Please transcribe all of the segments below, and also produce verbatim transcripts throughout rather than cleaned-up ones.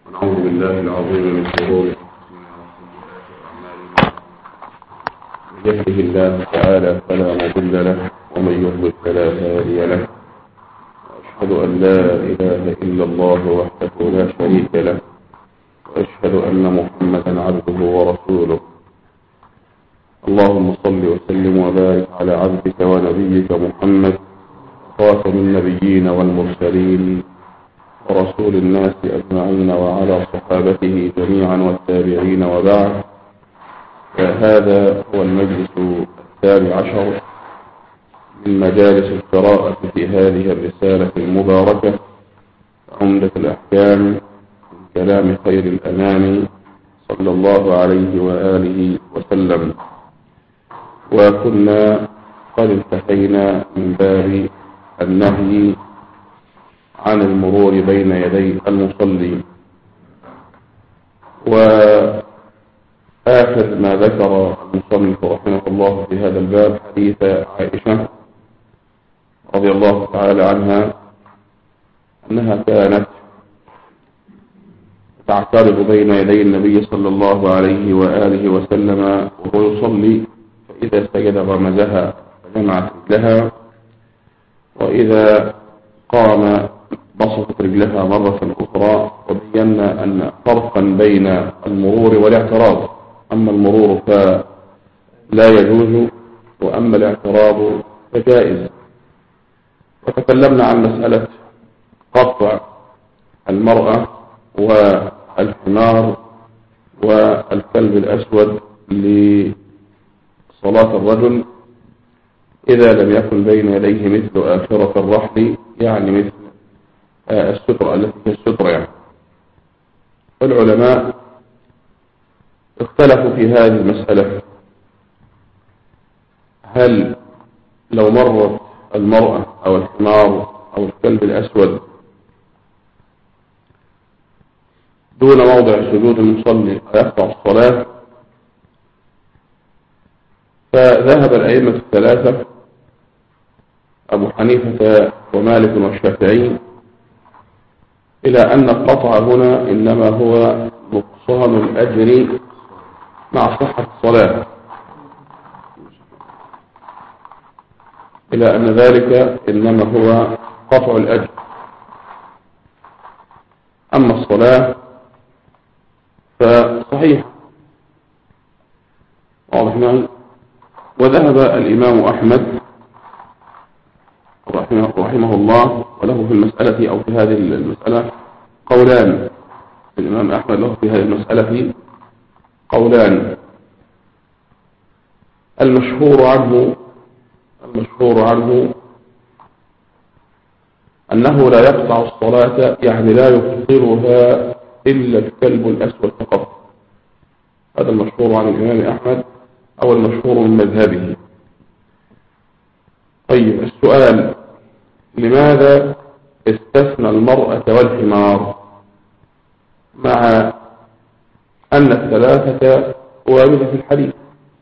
ونعوذ بالله العظيم من شرور أنفسنا وسيئات أعمالنا. من يهده الله تعالى فلا مضل له ومن يضلل فلا هادي له. وأشهد أن لا إله إلا الله وحده لا شريك له، وأشهد أن محمدا عبده ورسوله. اللهم صل وسلم وبارك على عبدك ونبيك محمد، خاتم النبيين والمرسلين ورسول الناس أجمعين، وعلى صحابته جميعا والتابعين، وبعد. فهذا هو المجلس الثاني عشر من مجالس القراءة في هذه الرسالة المباركة، عمدة الأحكام من كلام خير الأنام صلى الله عليه وآله وسلم. وكنا قد انتهينا من باب النهي عن المرور بين يدي المصلي. وآخر ما ذكر المصنف رحمه الله في هذا الباب حديث عائشة رضي الله تعالى عنها أنها كانت تعترض بين يدي النبي صلى الله عليه وآله وسلم وهو يصلي، فإذا سجد غمزها فجمعت رجلها، وإذا قام بسطت رجلها مرة أخرى. وبينا أن فرقا بين المرور والاعتراض، أما المرور فلا يجوز، وأما الاعتراض فجائز. وتكلمنا عن مسألة قطع المرأة والحمار والكلب الأسود لصلاة الرجل إذا لم يكن بين يديه مثل آخرة الرحل، يعني مثل السترة التي هي السترة يعني. والعلماء اختلفوا في هذه المسألة، هل لو مرت المرأة أو الحمار أو الكلب الأسود دون موضع سجود المصلي يقطع الصلاة؟ فذهب الأئمة الثلاثة أبو حنيفة ومالك والشافعي إلى أن القطع هنا إنما هو نقصان الأجر مع صحة الصلاة، إلى أن ذلك إنما هو قطع الأجر، أما الصلاة فصحيح. واضح. وذهب الإمام أحمد رحمه, رحمه الله وله في المسألة أو في هذه المسألة قولان. الإمام أحمد له في هذه المسألة قولان. المشهور عنه المشهور عنه أنه لا يقطع الصلاة، يعني لا يفطرها إلا الكلب الأسود فقط. هذا المشهور عن الإمام أحمد أو المشهور من مذهبه. طيب، السؤال: لماذا استثنى المرأة والحمار مع أن الثلاثة واردة في الحديث؟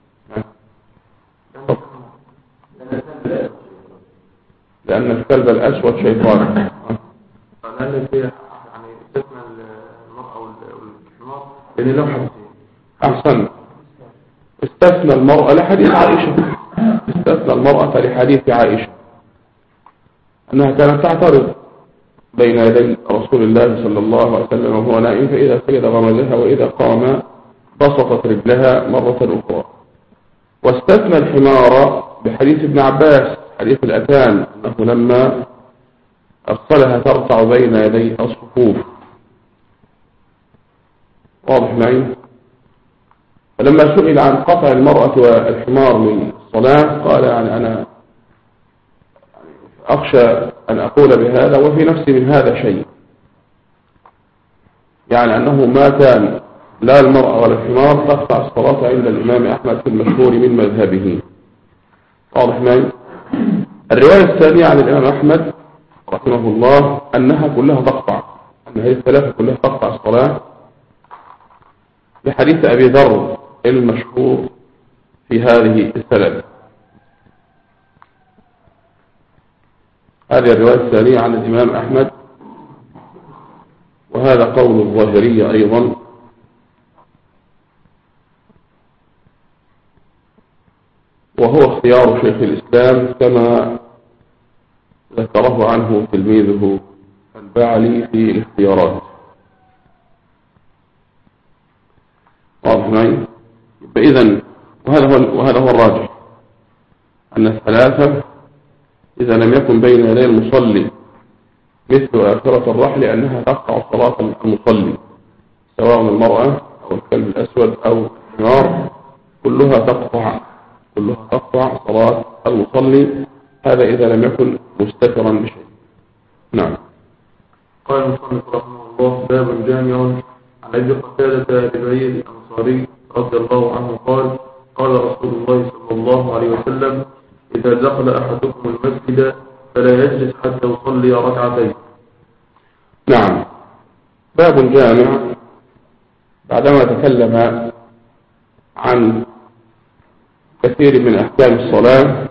لأن الكلب الأسود شيطان. لأن في يعني استثنى المرأة والحمار لأن لو حديث أحسن استثنى المرأة لحديث عائشة استثنى المرأة لحديث عائشة أنها كانت تعترض بين يدي رسول الله صلى الله عليه وسلم وهو نائم، فإذا سجد غمزها، وإذا قام بسطت رجلها مرة أخرى. واستثنى الحمار بحديث ابن عباس حديث الأتان أنه لما أرسلها ترفع بين يدي الصفوف. واضح معي؟ فلما سئل عن قطع المرأة والحمار من الصلاة قال: يعني أنا أخشى أن أقول بهذا وفي نفسي من هذا شيء، يعني أنه ما كان لا المرأة ولا الحمار تقطع الصلاة عند الإمام أحمد في المشهور من مذهبه. واضح معي؟ الرواية الثانية عن الإمام أحمد رحمه الله أنها كلها تقطع، أن هذه الثلاثة كلها تقطع الصلاة، بحديث أبي ذر المشهور في هذه الثلاثة. هذه الرواية الثانية عن الإمام أحمد وهذا قول الظاهرية أيضا، وهو اختيار شيخ الإسلام كما ذكره عنه تلميذه البعلي في الاختيارات. واضح معي؟ فإذن وهذا هو وهذا هو الراجح، أن الثلاثة إذا لم يكن بين يدي المصلي مثل آخرة الرحل أنها تقطع صلاة المصلي، سواء المرأة أو الكلب الأسود أو الحمار، كلها تقطع كلها تقطع صلاة المصلي، هذا إذا لم يكن مستترا بشيء. نعم. قال المصنف رحمه الله: باب جامع عن أبي قتادة ربيعي الأنصاري رضي الله عنه قال: قال رسول الله صلى الله عليه وسلم: إذا دخل أحدكم المسجد فلا يجلس حتى يصلي ركعتين. نعم. باب جامع بعدما تكلم عن كثير من أحكام الصلاة،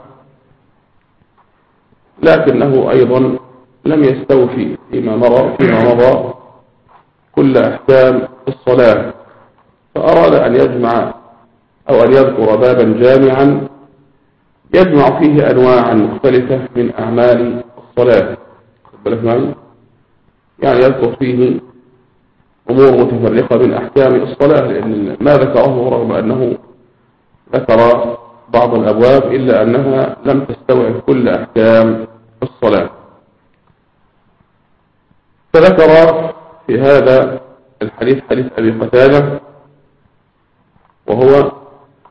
لكنه أيضا لم يستوفي فيما مضى فيما مضى كل أحكام الصلاة، فأراد أن يجمع أو أن يذكر بابا جامعا يجمع فيه أنواعا مختلفة من أعمال الصلاة. يعني يذكر فيه أمور متفرقة من أحكام الصلاة، لأن ما ذكره رغم أنه ذكر بعض الأبواب إلا أنها لم تستوعب كل أحكام الصلاة. فذكر في هذا الحديث حديث أبي قتادة، وهو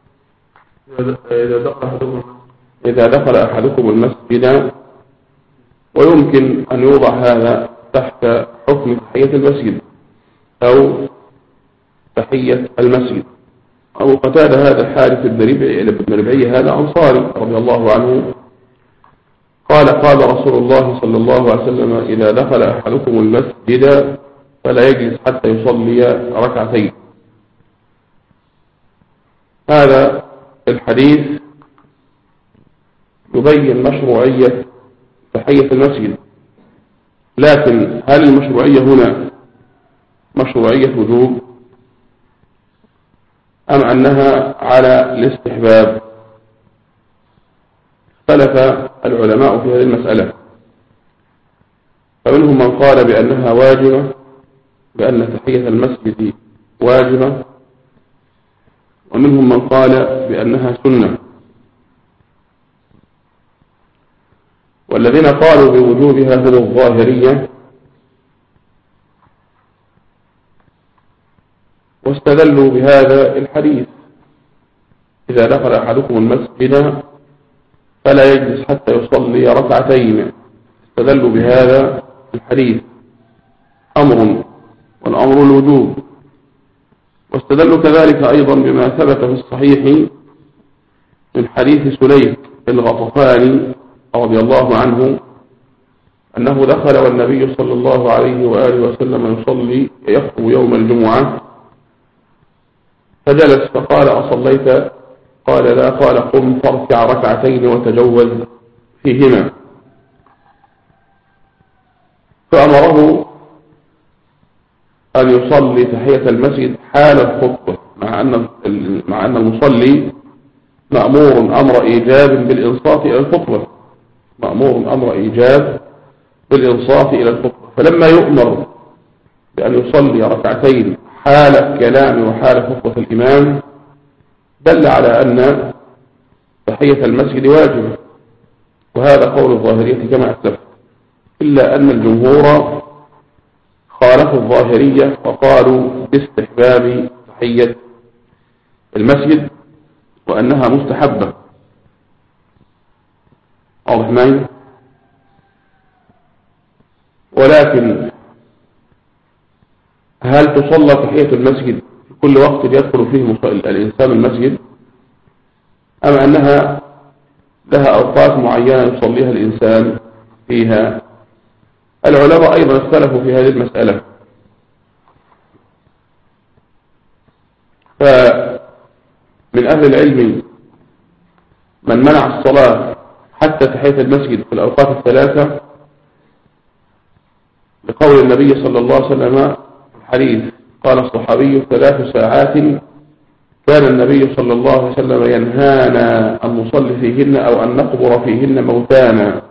إذا دخل أحدكم المسجد، ويمكن أن يوضع هذا تحت حكم تحية المسجد أو تحية المسجد. أبو قتادة هذا الحارث بن ربيعي هذا أنصاري رضي الله عنه، قال: قال رسول الله صلى الله عليه وسلم: إذا دخل أحدكم المسجد فلا يجلس حتى يصلي ركعتين. هذا الحديث يبين مشروعية تحية المسجد، لكن هل المشروعية هنا مشروعية وجوب أم أنها على الاستحباب؟ اختلف العلماء في هذه المسألة، فمنهم من قال بأنها واجبة، بأن تحية المسجد واجبة، ومنهم من قال بأنها سنة. والذين قالوا بوجوبها هم الظاهرية، واستدلوا بهذا الحديث: إذا دخل أحدكم المسجد فلا يجلس حتى يصلي ركعتين. استدلوا بهذا الحديث أمر، والأمر الوجوب. واستدلوا كذلك أيضا بما ثبت في الصحيح من حديث سليك الغطفاني رضي الله عنه أنه دخل والنبي صلى الله عليه وآله وسلم يصلي يخطب يوم الجمعة، فجلس فقال: أصليت؟ قال: لا. قال: قم فاركع ركعتين وتجوز فيهما. فأمره أن يصلي تحية المسجد حال الخطبة، مع أن مع أن المصلي مأمور أمر إيجاب بالإنصات إلى الخطبة، مأمور أمر إيجاب بالإنصات إلى الخطبة. فلما يؤمر بأن يصلي ركعتين حال الكلام وحال خطبة الإمام دل على أن تحية المسجد واجب، وهذا قول الظاهرية كما أسلفت، إلا أن الجمهور خالفوا الظاهرية وقالوا باستحباب تحية المسجد وأنها مستحبة. واضح معي؟ ولكن هل تصلى تحية المسجد في كل وقت يدخل فيه الإنسان المسجد، أم أنها لها أوقات معينة يصليها الإنسان فيها؟ العلماء أيضا اختلفوا في هذه المسألة، فمن أهل العلم من منع الصلاة حتى تحية المسجد في الأوقات الثلاثة لقول النبي صلى الله عليه وسلم في الحديث قال الصحابي ثلاث ساعات كان النبي صلى الله عليه وسلم ينهانا أن نصلي فيهن أو أن نقبر فيهن موتانا،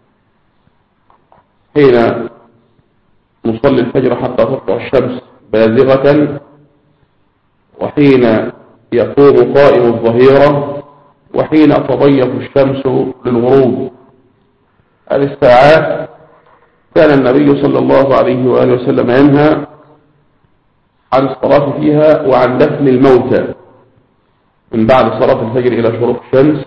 حين نصلي الفجر حتى تطلع الشمس بازغة، وحين يقوم قائم الظهيرة، وحين تضيف الشمس للغروب. هذه الساعات كان النبي صلى الله عليه وآله وسلم ينهى عن الصلاة فيها وعن دفن الموتى من بعد صلاة الفجر إلى شروق الشمس،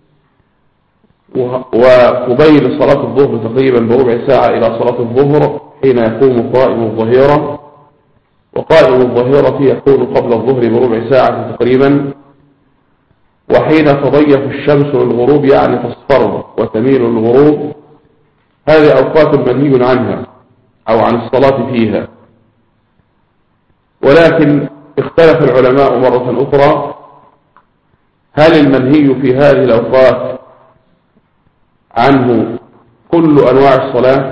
وقبيل صلاة الظهر تقريبا بربع ساعة إلى صلاة الظهر حين يقوم قائم الظهيرة، وقائم الظهيرة يكون قبل الظهر بربع ساعة تقريبا، وحين تضيف الشمس للغروب يعني تصفر وتميل للغروب. هذه أوقات منهي عنها أو عن الصلاة فيها. ولكن اختلف العلماء مرة أخرى، هل المنهي في هذه الأوقات عنه كل أنواع الصلاة،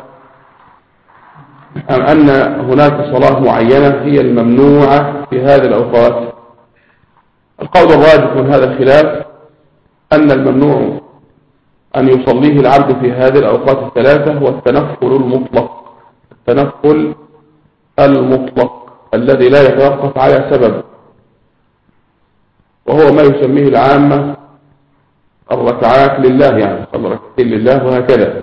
أم أن هناك صلاة معينة هي الممنوعة في هذه الأوقات؟ القول الراجح من هذا الخلاف أن الممنوع أن يصليه العبد في هذه الأوقات الثلاثة هو التنفل المطلق، التنفل المطلق الذي لا يتوقف على سبب، وهو ما يسميه العامة الركعات لله، يعني صلى ركعتين لله وهكذا.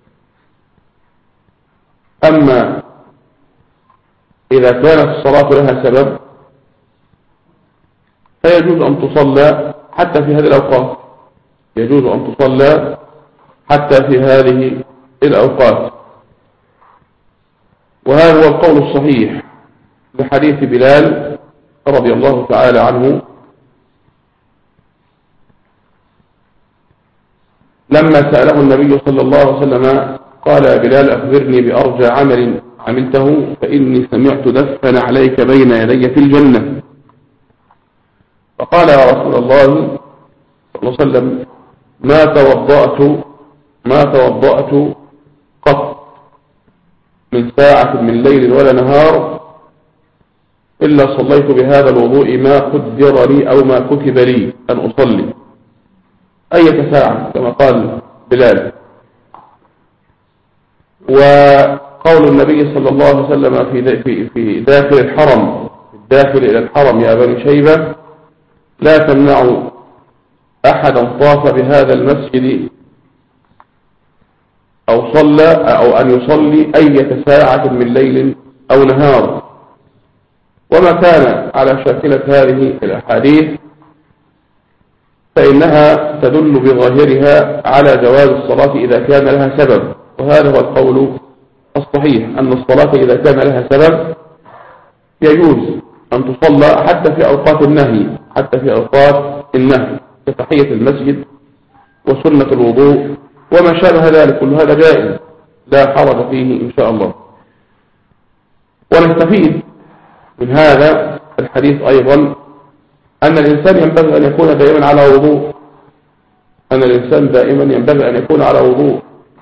أما إذا كانت الصلاة لها سبب فيجوز أن تصلى حتى في هذه الأوقات، يجوز أن تصلى حتى في هذه الأوقات. وهذا هو القول الصحيح لحديث بلال رضي الله تعالى عنه لما سأله النبي صلى الله عليه وسلم قال يا بلال أخبرني بأرجى عمل عملته فإني سمعت دفا عليك بين يدي في الجنة. فقال يا رسول الله صلى الله عليه وسلم ما توضأت ما توضأت قط من ساعة من ليل ولا نهار إلا صليت بهذا الوضوء ما قدر لي أو ما كتب لي أن أصلي أية ساعة كما قال بلال. وقول النبي صلى الله عليه وسلم في في داخل الحرم الداخل إلى الحرم يا بني شيبة لا تمنعوا أحدا طاف بهذا المسجد أو صلى أو أن يصلي أية ساعة من ليل أو نهار. وما كان على شاكلة هذه الأحاديث فإنها تدل بظاهرها على جواز الصلاة إذا كان لها سبب، وهذا هو القول الصحيح أن الصلاة إذا كان لها سبب يجوز أن تصلى حتى في أوقات النهي حتى في أوقات النهي كتحية المسجد وسنة الوضوء وما شابه ذلك، كل هذا جائز لا حرج فيه إن شاء الله. ونستفيد من هذا الحديث أيضا أن الإنسان ينبغي أن يكون دائما على وضوء أن الإنسان دائما ينبغي أن يكون على وضوء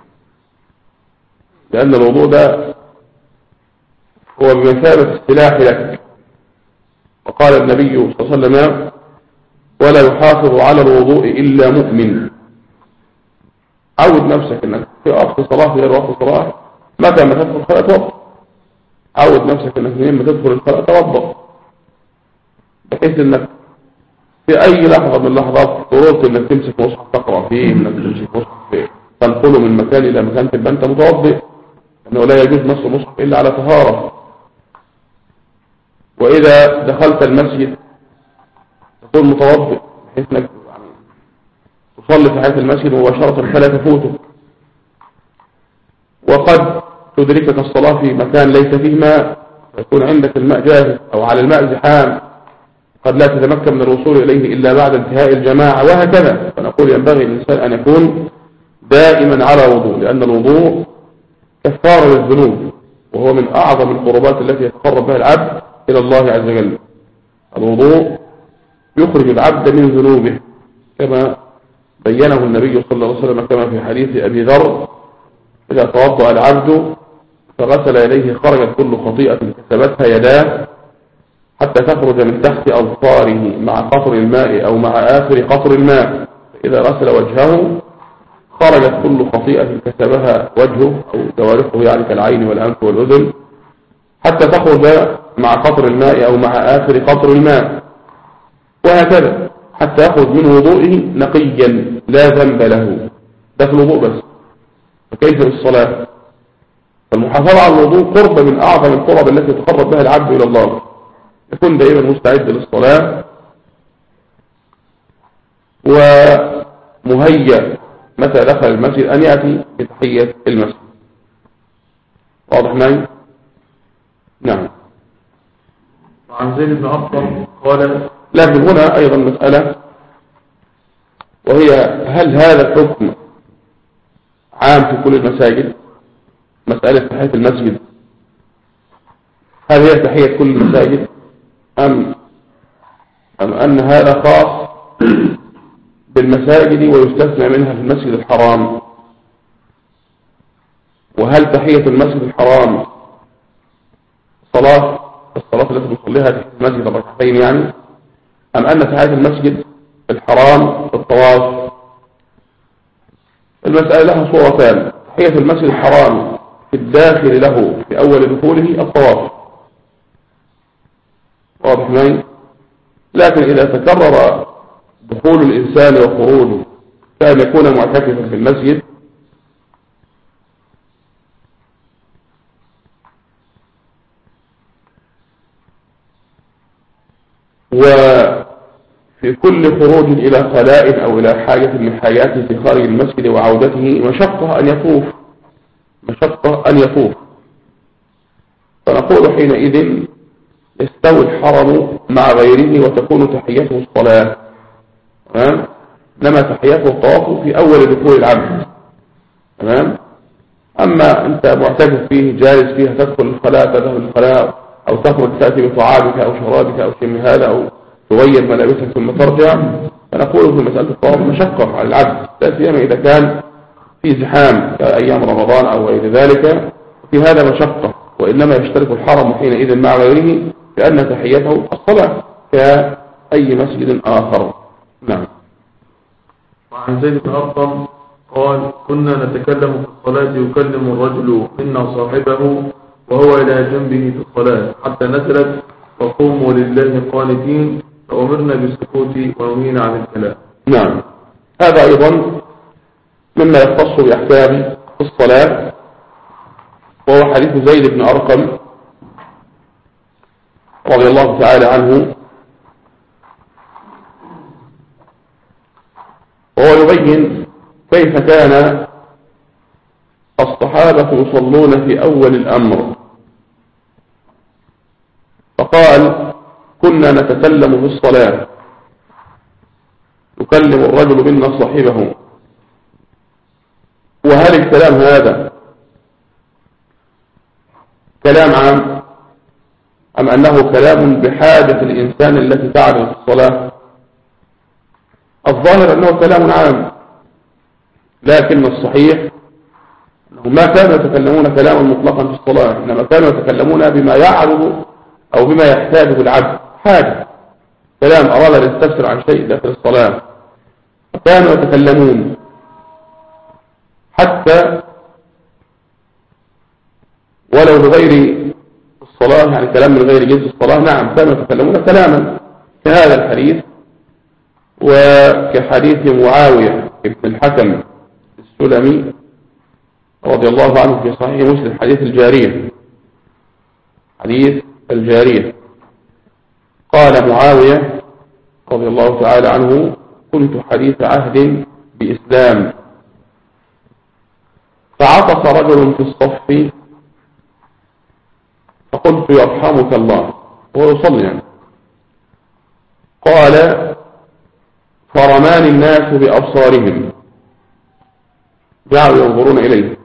لأن الوضوء ده هو بمثابة السلاح لك. وقال النبي صلى الله عليه وسلم ولا يحافظ على الوضوء إلا مؤمن. عود نفسك أنك في وقت صلاة غير وقت صلاة متى ما تدخل الخلاء توضأ، عود نفسك أنك لما تدخل الخلاء توضأ، بحيث أنك في أي لحظة من اللحظات قررت أنك تمسك مصحف تقرأ فيه، أنك تمسك مصحف تنقله من مكان إلى مكان تبقى أنت متوضئ، أنه لا يجوز مس المصحف إلا على طهارة. وإذا دخلت المسجد تكون متوضئ بحيث أنك تصلي في حياة المسجد مباشرة فلا تفوتك. وقد تدركك الصلاة في مكان ليس فيه ماء فيكون عندك الماء جاهز أو على الماء زحام قد لا تتمكن من الوصول إليه إلا بعد انتهاء الجماعة وهكذا. فنقول ينبغي للإنسان أن يكون دائما على وضوء لأن الوضوء كفارة للذنوب وهو من أعظم القربات التي يتقرب بها العبد إلى الله عز وجل. الوضوء يخرج العبد من ذنوبه كما بينه النبي صلى الله عليه وسلم كما في حديث أبي ذر إذا توضأ العبد فغسل يديه خرجت كل خطيئة كسبتها يداه حتى تخرج من تحت أظفاره مع قطر الماء أو مع آخر قطر الماء. فإذا غسل وجهه خرجت كل خطيئة كسبها وجهه أو جوارحه يعني كالعين والأنف والأذن حتى تخرج مع قطر الماء أو مع آخر قطر الماء، وهكذا حتى يخرج من وضوئه نقيا لا ذنب له. ده في الوضوء بس، فكيف بالصلاة؟ فالمحافظة على الوضوء قرب من أعظم القرب التي يتقرب بها العبد إلى الله. يكون دائما مستعد للصلاة ومهيأ متى دخل المسجد أن يأتي بتحية المسجد. واضح معي؟ نعم. وعن زيد بن أرقم قال. لكن هنا أيضا مسألة، وهي هل هذا الحكم عام في كل المساجد؟ مسألة تحية المسجد هل هي تحية كل المساجد أم, أم أن هذا خاص بالمساجد ويستثنى منها في المسجد الحرام؟ وهل تحية المسجد الحرام صلاة الصلاة التي نصليها تحية المسجد الركعتين يعني، أم أن تحية المسجد الحرام الطواف؟ المسألة لها صورتان. تحية المسجد الحرام في الداخل له في أول دخوله الطواف، واضح معي؟ لكن إذا تكرر دخول الإنسان وخروجه كأن يكون معتكفا في المسجد وفي كل خروج إلى خلاء أو إلى حاجة من حاجاته في خارج المسجد وعودته مشقة أن يطوف مشقة أن يطوف فنقول حينئذ يستوي الحرم مع غيره وتكون تحيته الصلاة، تمام؟ إنما تحيته الطواف في أول دخول العبد، تمام؟ أما أنت معتكف فيه جالس فيها تدخل الخلاء تذهب الخلاء أو تخرج تأتي بطعامك أو شرابك أو شيء من هذا أو تغير ملابسك ثم ترجع، فنقول في مسألة الطواف مشقة على العبد، لا سيما إذا كان في زحام كأيام رمضان أو غير ذلك، في هذا مشقة. وإنما يشترك الحرم حينئذ مع غيره لأن تحيته الصلاة كأي مسجد آخر. نعم. وعن زيد بن أرقم قال كنا نتكلم في الصلاة يكلم الرجل منا صاحبه وهو إلى جنبه في الصلاة حتى نزلت فقوموا لله قانتين فأمرنا بالسكوت ونهينا عن الكلام. نعم. هذا أيضا مما يختص بأحكام الصلاة، وهو حديث زيد بن أرقم رضي الله تعالى عنه، وهو يبين كيف كان الصحابة يصلون في أول الأمر. فقال كنا نتكلم في الصلاة يكلم الرجل منا صاحبه. وهل الكلام هذا كلام عام أم أنه كلام بحاجة الإنسان التي تعرف الصلاة؟ الظاهر أنه كلام عام، لكن الصحيح أنه ما كانوا يتكلمون كلاما مطلقا في الصلاة، إنما كانوا يتكلمون بما يعرض أو بما يحتاجه العبد حاجة، كلام أراد أن يستفسر عن شيء داخل الصلاة فكانوا يتكلمون حتى ولو بغير الصلاة، يعني كلام من غير جنس الصلاة. نعم كانوا يتكلمون كلاما كهذا الحديث وكحديث معاوية ابن الحكم السلمي رضي الله عنه في صحيح مسلم، حديث الجارية حديث الجارية قال معاوية رضي الله تعالى عنه كنت حديث عهد بإسلام فعطس رجل في الصف فقلت يرحمك الله وهو يصلي يعني. قال فرماني الناس بأبصارهم جعلوا ينظرون إليه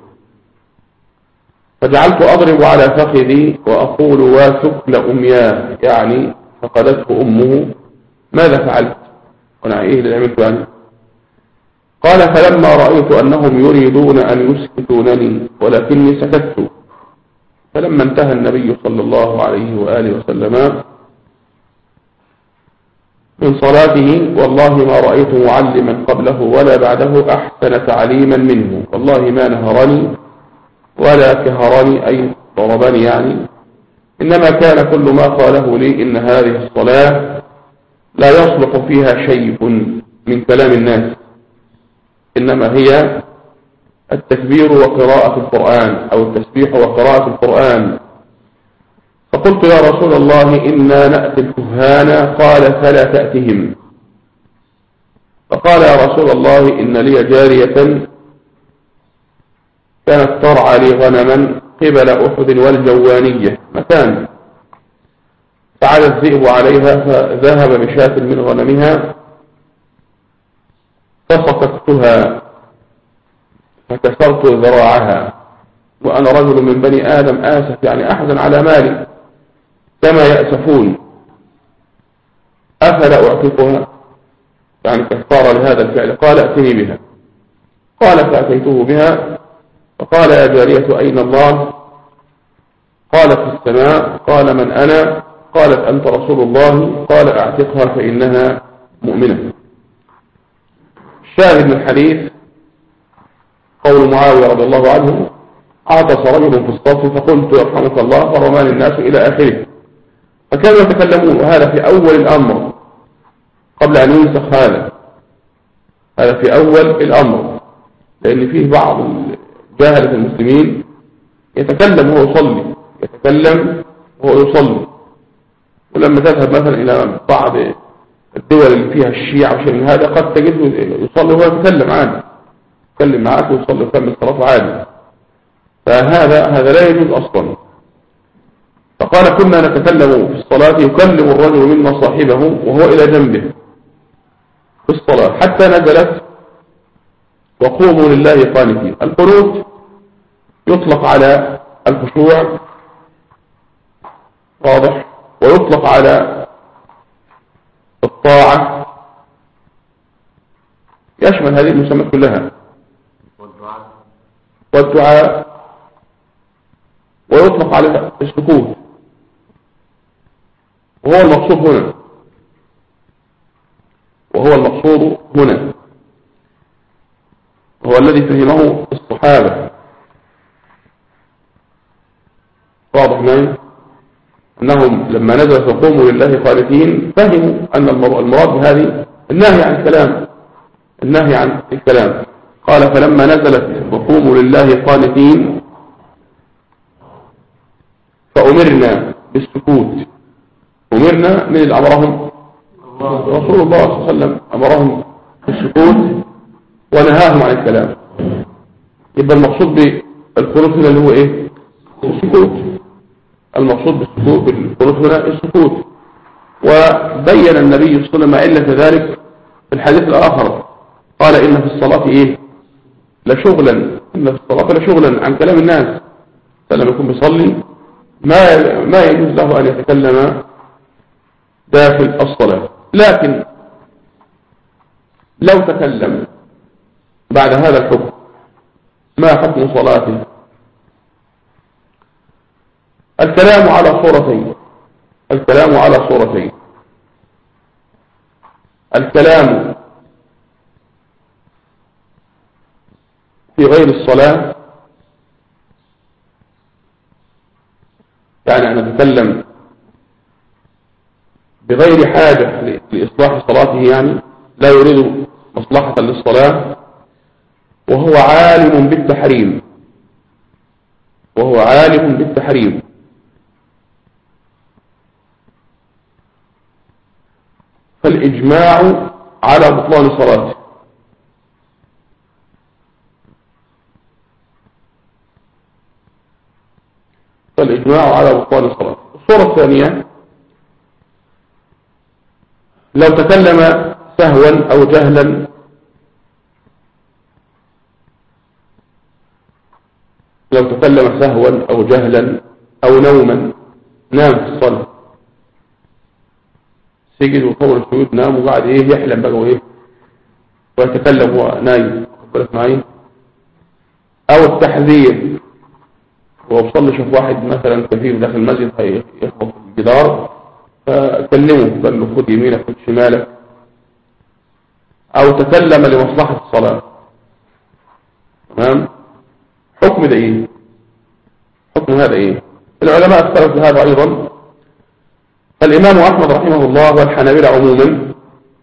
فجعلت أضرب على فخذي وأقول وثكل أمياه، يعني فقدته أمه ماذا فعلت وانا ايه اللي عملت يعني؟ قال فلما رأيت أنهم يريدون أن يسكتونني ولكني سكت فلما انتهى النبي صلى الله عليه وآله وسلم من صلاته والله ما رأيت معلما قبله ولا بعده أحسن تعليما منه، والله ما نهرني ولا كهرني أي ضربني يعني، إنما كان كل ما قاله لي إن هذه الصلاة لا يصلح فيها شيء من كلام الناس، إنما هي التكبير وقراءة القرآن أو التسبيح وقراءة القرآن. فقلت يا رسول الله إنا نأتي الكهان، قال فلا تأتهم. فقال يا رسول الله إن لي جارية كانت ترعى لي غنما قبل أحد والجوانية مكان، فعلى الذئب عليها فذهب بشاة من غنمها فصكتها فكسرت ذراعها، وأنا رجل من بني آدم آسف يعني أحزن على مالي كما يأسفون، أفلا أعتقها يعني كفارة لهذا الفعل؟ قال ائتني بها. قال فأتيته بها فقال يا جارية أين الله؟ قالت في السماء. قال من أنا؟ قالت أنت رسول الله. قال أعتقها فإنها مؤمنة. الشاهد من الحديث قول معاوية رضي الله عنه عطس رجل في الصف فقلت يرحمك الله فرماني الناس إلى آخره. فكانوا يتكلمون، وهذا في أول الأمر قبل أن ينسخ هذا، هذا في أول الأمر، لأن فيه بعض جاهلة المسلمين يتكلم وهو يصلي، يتكلم وهو يصلي. ولما تذهب مثلا إلى بعض الدول اللي فيها الشيعة وشيء من هذا قد تجده يصلي وهو يتكلم عادي، يتكلم معك ويصلي ويكمل صلاته عادي، فهذا هذا لا يجوز أصلا. فقال كنا نتكلم في الصلاة يكلم الرجل منا صاحبه وهو إلى جنبه في الصلاة حتى نزلت وقوموا لله قانتين. القنوت يطلق على الخشوع واضح، ويطلق على الطاعة، يشمل هذه المسمات كلها، والدعاء، ويطلق على السكوت، وهو المقصود هنا وهو المقصود هنا هو الذي فهمه الصحابة واضح معي، أنهم لما نزل فقوموا لله قانتين فهموا أن المراد بهذه النهي عن الكلام، النهي عن الكلام. قال فلما نزلت فقوموا لله قانتين فأمرنا بالسكوت. أمرنا من اللي أمرهم رسول الله صلى الله عليه وسلم، أمرهم بالسكوت ونهاهم عن الكلام. يبقى المقصود بالقنوت هنا اللي هو إيه؟ السكوت. المقصود بالسكوت بالقنوت هنا السكوت. وبين النبي صلى الله عليه وسلم علة ذلك في الحديث الآخر، قال إن في الصلاة إيه؟ لشغلا، إن في الصلاة لشغلا عن كلام الناس. فلما يكون بيصلي ما ما يجوز له أن يتكلم داخل الصلاة، لكن لو تكلم بعد هذا الحكم ما حكم صلاته؟ الكلام على صورتين الكلام على صورتين الكلام في غير الصلاة، يعني أن نتكلم بغير حاجة لإصلاح صلاته، يعني لا يريد مصلحة للصلاة، وهو عالم بالتحريم وهو عالم بالتحريم فالإجماع على بطلان صلاته. فالإجماع على بطلان صلاته. الصورة الثانية لو تكلم سهوا أو جهلا لو تكلم سهوا أو جهلا أو نوما، نام في الصلاة، سجد وطول السجود نام وقعد ايه يحلم بقى وايه ويتكلم هو نايم، بالك معي. او التحذير وهو بيصلي شوف واحد مثلا كثير داخل المسجد هيخبط الجدار، فكلمه قال له خد يمينك خد شمالك، أو تكلم لمصلحة الصلاة. تمام؟ حكم ده إيه؟ حكم هذا إيه؟ العلماء اختلفوا في هذا أيضا. الإمام أحمد رحمه الله والحنابلة عموما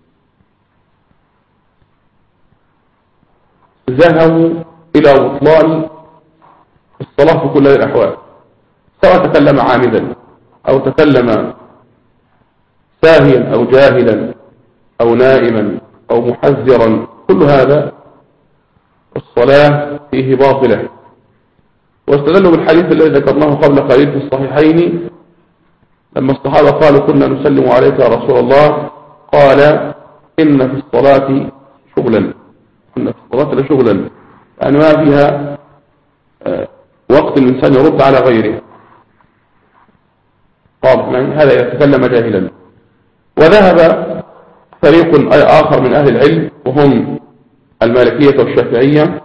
ذهبوا إلى بطلان الصلاة في كل هذه الأحوال، سواء تكلم عامدا أو تكلم ساهيا أو جاهلا أو نائما أو محذرا، كل هذا الصلاة فيه باطلة. واستدلوا بالحديث الذي ذكرناه قبل قليل في الصحيحين لما الصحابة قالوا كنا نسلم عليك يا رسول الله، قال إن في الصلاة شغلا، إن في الصلاة لشغلا، يعني ما فيها وقت الإنسان يرد على غيره. واضح معي؟ هذا يتكلم جاهلا. وذهب فريق آخر من أهل العلم وهم المالكية والشافعية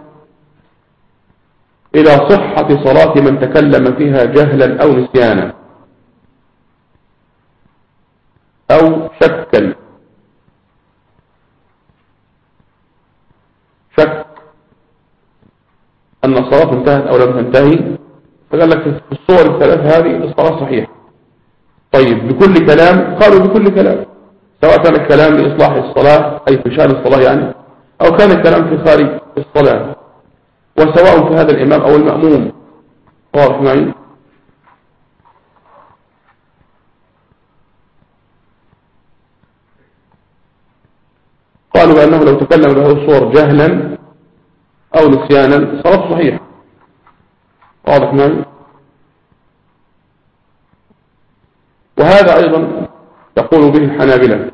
إلى صحة صلاة من تكلم فيها جهلا أو نسيانا أو شكا، شك أن الصلاة انتهت أو لم تنتهي، فقال لك في الصور الثلاث هذه الصلاة صحيحة. طيب بكل كلام؟ قالوا بكل كلام، سواء كان الكلام لإصلاح الصلاة أي في شأن الصلاة يعني، أو كان الكلام في خارج الصلاة، وسواء في هذا الإمام أو المأموم. واضح معي؟ قالوا بأنه لو تكلم بهذه الصور جهلا أو نسيانا صلاة صحيحة. واضح معي؟ وهذا أيضا يقول به الحنابلة،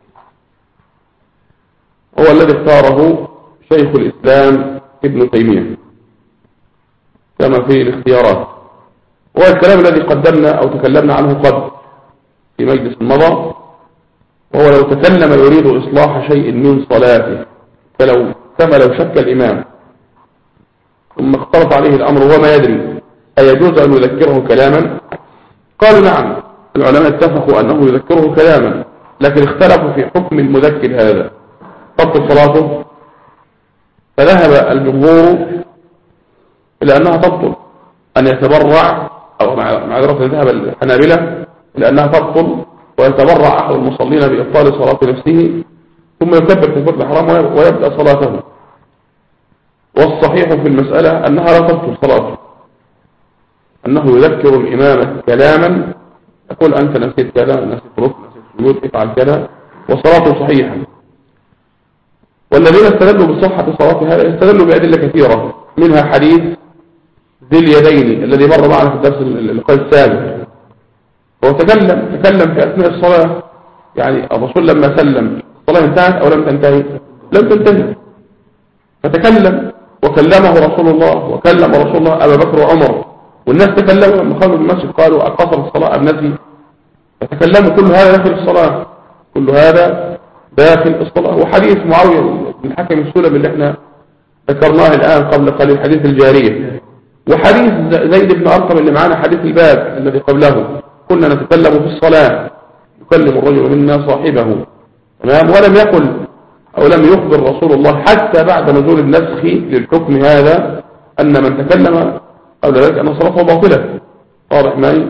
هو الذي اختاره شيخ الإسلام ابن تيمية كما في الاختيارات، وهو الكلام الذي قدمنا أو تكلمنا عنه قبل في مجلس مضى، وهو لو تكلم يريد إصلاح شيء من صلاته، فلو كما لو شك الإمام ثم اختلط عليه الأمر وهو ما يدري أيجوز أن يذكره كلاما؟ قالوا نعم، العلماء اتفقوا أنه يذكره كلاما، لكن اختلفوا في حكم المذكر هذا، تبطل صلاته. فذهب الجمهور إلى أنها تبطل، أن يتبرع، أو معذرة ذهب الحنابلة إلى أنها تبطل ويتبرع أحد المصلين بإبطال صلاة نفسه ثم يكبر تكبيرة الإحرام ويبدأ صلاته. والصحيح في المسألة أنها لا تبطل صلاته، أنه يذكر الإمام كلاما يقول أنت نسيت كذا، نسيت ركن، نسيت سجود، افعل كذا، وصلاته صحيحة. والذين استدلوا بصحة صلاة هذا استدلوا بأدلة كثيرة، منها حديث ذي اليدين الذي مر معنا في الدرس اللقاء السابق، هو تكلم تكلم في أثناء الصلاة، يعني الرسول لما سلم الصلاة انتهت أو لم تنتهي؟ لم تنتهي، فتكلم وكلمه رسول الله وكلم رسول الله أبا بكر وعمر، والناس تكلموا لما خرجوا من المسجد قالوا أقصر الصلاة أم نسي؟ فتكلموا، كل هذا داخل الصلاة، كل هذا داخل الصلاة. وحديث معاوية بن الحكم السلمي اللي احنا ذكرناه الآن قبل قليل، حديث الجارية، وحديث زيد بن أرقم اللي معنا حديث الباب الذي قبله، كنا نتكلم في الصلاة يكلم الرجل منا صاحبه، تمام، ولم يقل أو لم يخبر رسول الله حتى بعد نزول النسخ للحكم هذا أن من تكلم قبل ذلك أن صلاته باطلة. واضح معي؟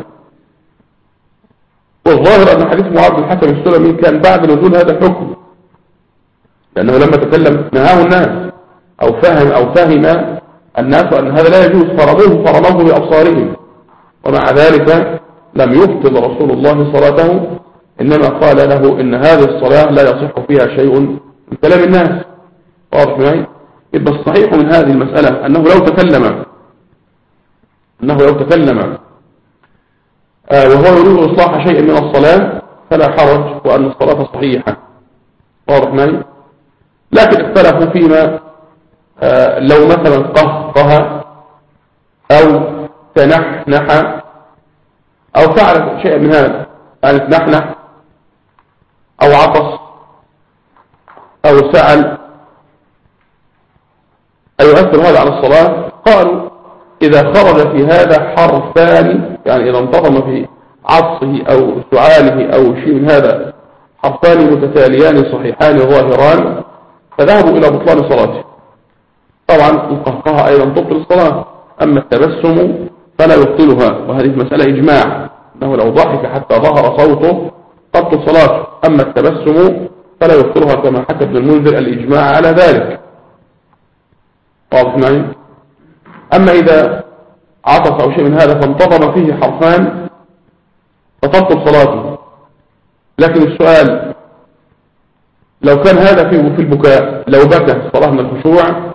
والظاهر أن حديث معاذ بن الحكم السلمي كان بعد نزول هذا الحكم، لأنه لما تكلم نهاه الناس أو فهم أو فهم الناس أن هذا لا يجوز، فرموه فرموه بأبصارهم، ومع ذلك لم يبطل رسول الله صلاته، إنما قال له إن هذه الصلاة لا يصح فيها شيء من كلام الناس. واضح معي؟ يبقى الصحيح من هذه المسألة أنه لو تكلم أنه لو تكلم آه وهو يريد إصلاح شيء من الصلاة فلا حرج، وأن الصلاة صحيحة. واضح معي؟ لكن اختلفوا فيما آه لو مثلا قهقه أو تنحنح أو فعل شيء من هذا، يعني تنحنح أو عطس أو سأل، أيؤثر هذا على الصلاة؟ قالوا إذا خرج في هذا حرفان، يعني إذا انتظم في عطسه أو سعاله أو شيء من هذا حرفان متتاليان صحيحان ظاهران، فذهبوا إلى بطلان صلاته. طبعا القهقهة أيضا تبطل الصلاة، أما التبسم فلا يبطلها، وهذه مسألة إجماع أنه لو ضحك حتى ظهر صوته تبطل صلاته، أما التبسم فلا يبطلها كما حكى ابن المنذر الإجماع على ذلك. واضح معي؟ أما إذا عطس أو شيء من هذا فانتظم فيه حرفان فتبطل صلاته. لكن السؤال لو كان هذا فيه في البكاء، لو بكى الصلاة من الخشوع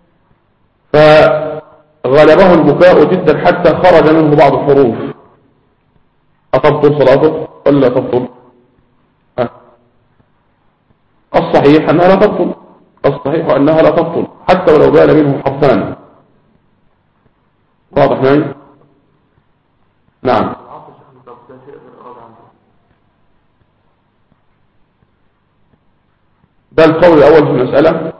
فغلبه البكاء جدا حتى خرج منه بعض الحروف، أتبطل صلاته ولا لا تبطل؟ أه. الصحيح أنها لا تبطل، الصحيح أنها لا تبطل حتى ولو بال منه حرفان. واضح معي؟ نعم. ده القول الأول في المسألة.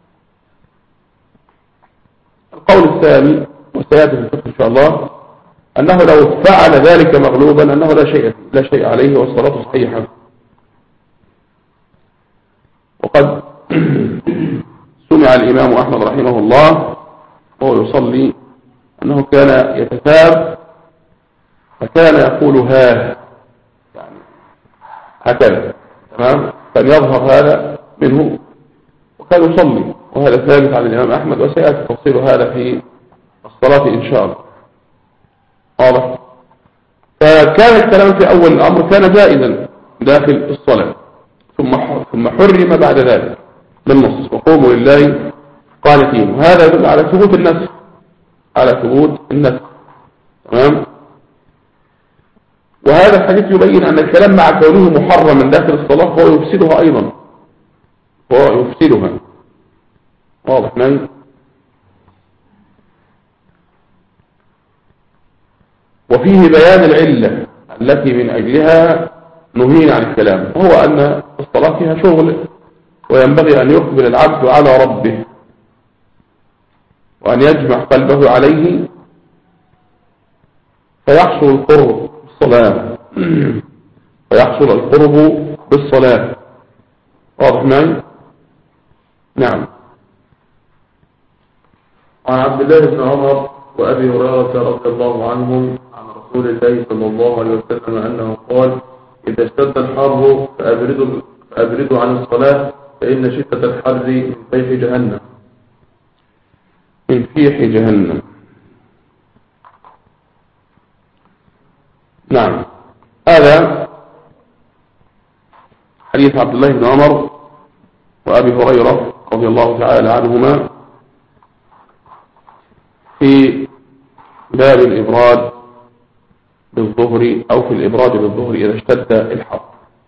القول الثاني وسيأتي في الفقه إن شاء الله أنه لو فعل ذلك مغلوبا أنه لا شيء لا شيء عليه والصلاة صحيحة. وقد سمع الإمام أحمد رحمه الله وهو يصلي أنه كان يتثاب فكان يقول ها، يعني هكذا، تمام، كان يظهر هذا منه وكان يصلي، وهذا ثابت عن الإمام أحمد وسيأتي تفصيل هذا في الصلاة إن شاء الله. واضح؟ فكان الكلام في أول الأمر كان جائزا داخل الصلاة، ثم ثم حرم بعد ذلك بالنص وقوموا لله قانتين، وهذا يدل على ثبوت النسخ، على ثبوت النسخ، تمام. وهذا الحديث يبين أن الكلام مع كونه محرما داخل الصلاة هو يفسدها أيضا، هو يفسدها. واضح معي؟ وفيه بيان العلة التي من أجلها نهينا عن الكلام، وهو أن الصلاة فيها شغل، وينبغي أن يقبل العبد على ربه وأن يجمع قلبه عليه فيحصل القرب بالصلاة فيحصل القرب بالصلاة. واضح معي؟ نعم. عن عبد الله بن عمر وأبي هريرة رضي الله عنهم عن رسول الله صلى الله عليه وسلم أنه قال: إذا اشتد الحر فأبردوا, فأبردوا عن الصلاة فإن شدة الحر من فيح جهنم. من فيح جهنم. نعم. هذا حديث عبد الله بن عمر وأبي هريرة رضي الله تعالى عنهما في باب الإبراد بالظهر أو في الإبراد بالظهر إذا اشتد الحر.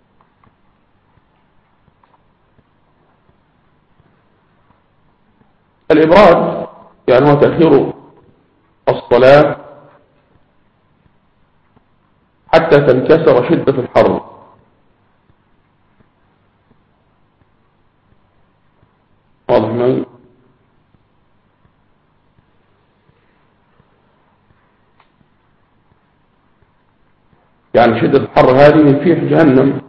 الإبراد يعني هو تأخير الصلاة حتى تنكسر شدة الحر. واضح معي؟ يعني شدة الحر هذه من فيح جهنم.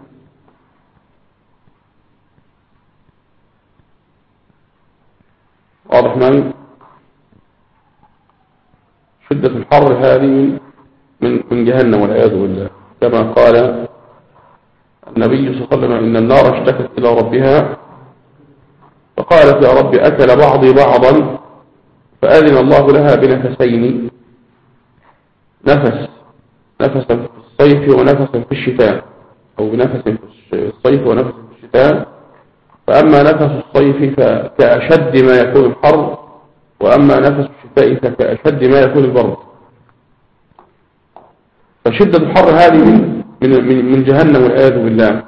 واضح معي؟ شدة الحر هذه من من جهنم والعياذ بالله، كما قال النبي صلى الله عليه وسلم: إن النار اشتكت إلى ربها فقالت: يا رب أكل بعضي بعضا، فأذن الله لها بنفسين، نفس نفسا في الصيف ونفسا في الشتاء، أو بنفس في الصيف ونفس في الشتاء. فأما نفس الصيف فكأشد ما يكون الحر، وأما نفس الشتاء فكأشد ما يكون البرد. فشدة الحر هذه من من من جهنم والعياذ بالله.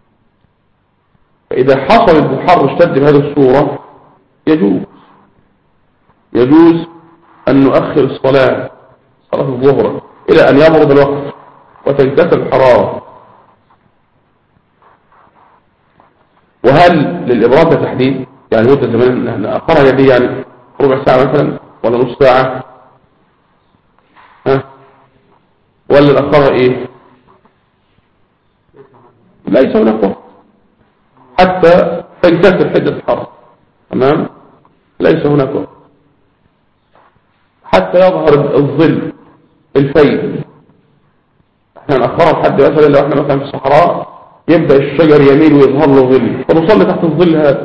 فإذا حصل الحر اشتد بهذه الصورة يجوز يجوز أن نؤخر الصلاة صلاة الظهر إلى أن يبرد الوقت وتنكسر الحرارة. وهل للإبراد تحديد؟ يعني مدة زمان نأخرها يدي، يعني ربع ساعة مثلا ولا نص ساعة؟ ولا الأخرى إيه؟ ليس هناك وقت حتى تنكسر حدة الحرم. تمام؟ ليس هناك وقت حتى يظهر الظل الفيء. احنا نأخرها لحد مثلا لو احنا مثلا في الصحراء يبدأ الشجر يميل ويظهر له ظل، فنصلي تحت الظل هذا.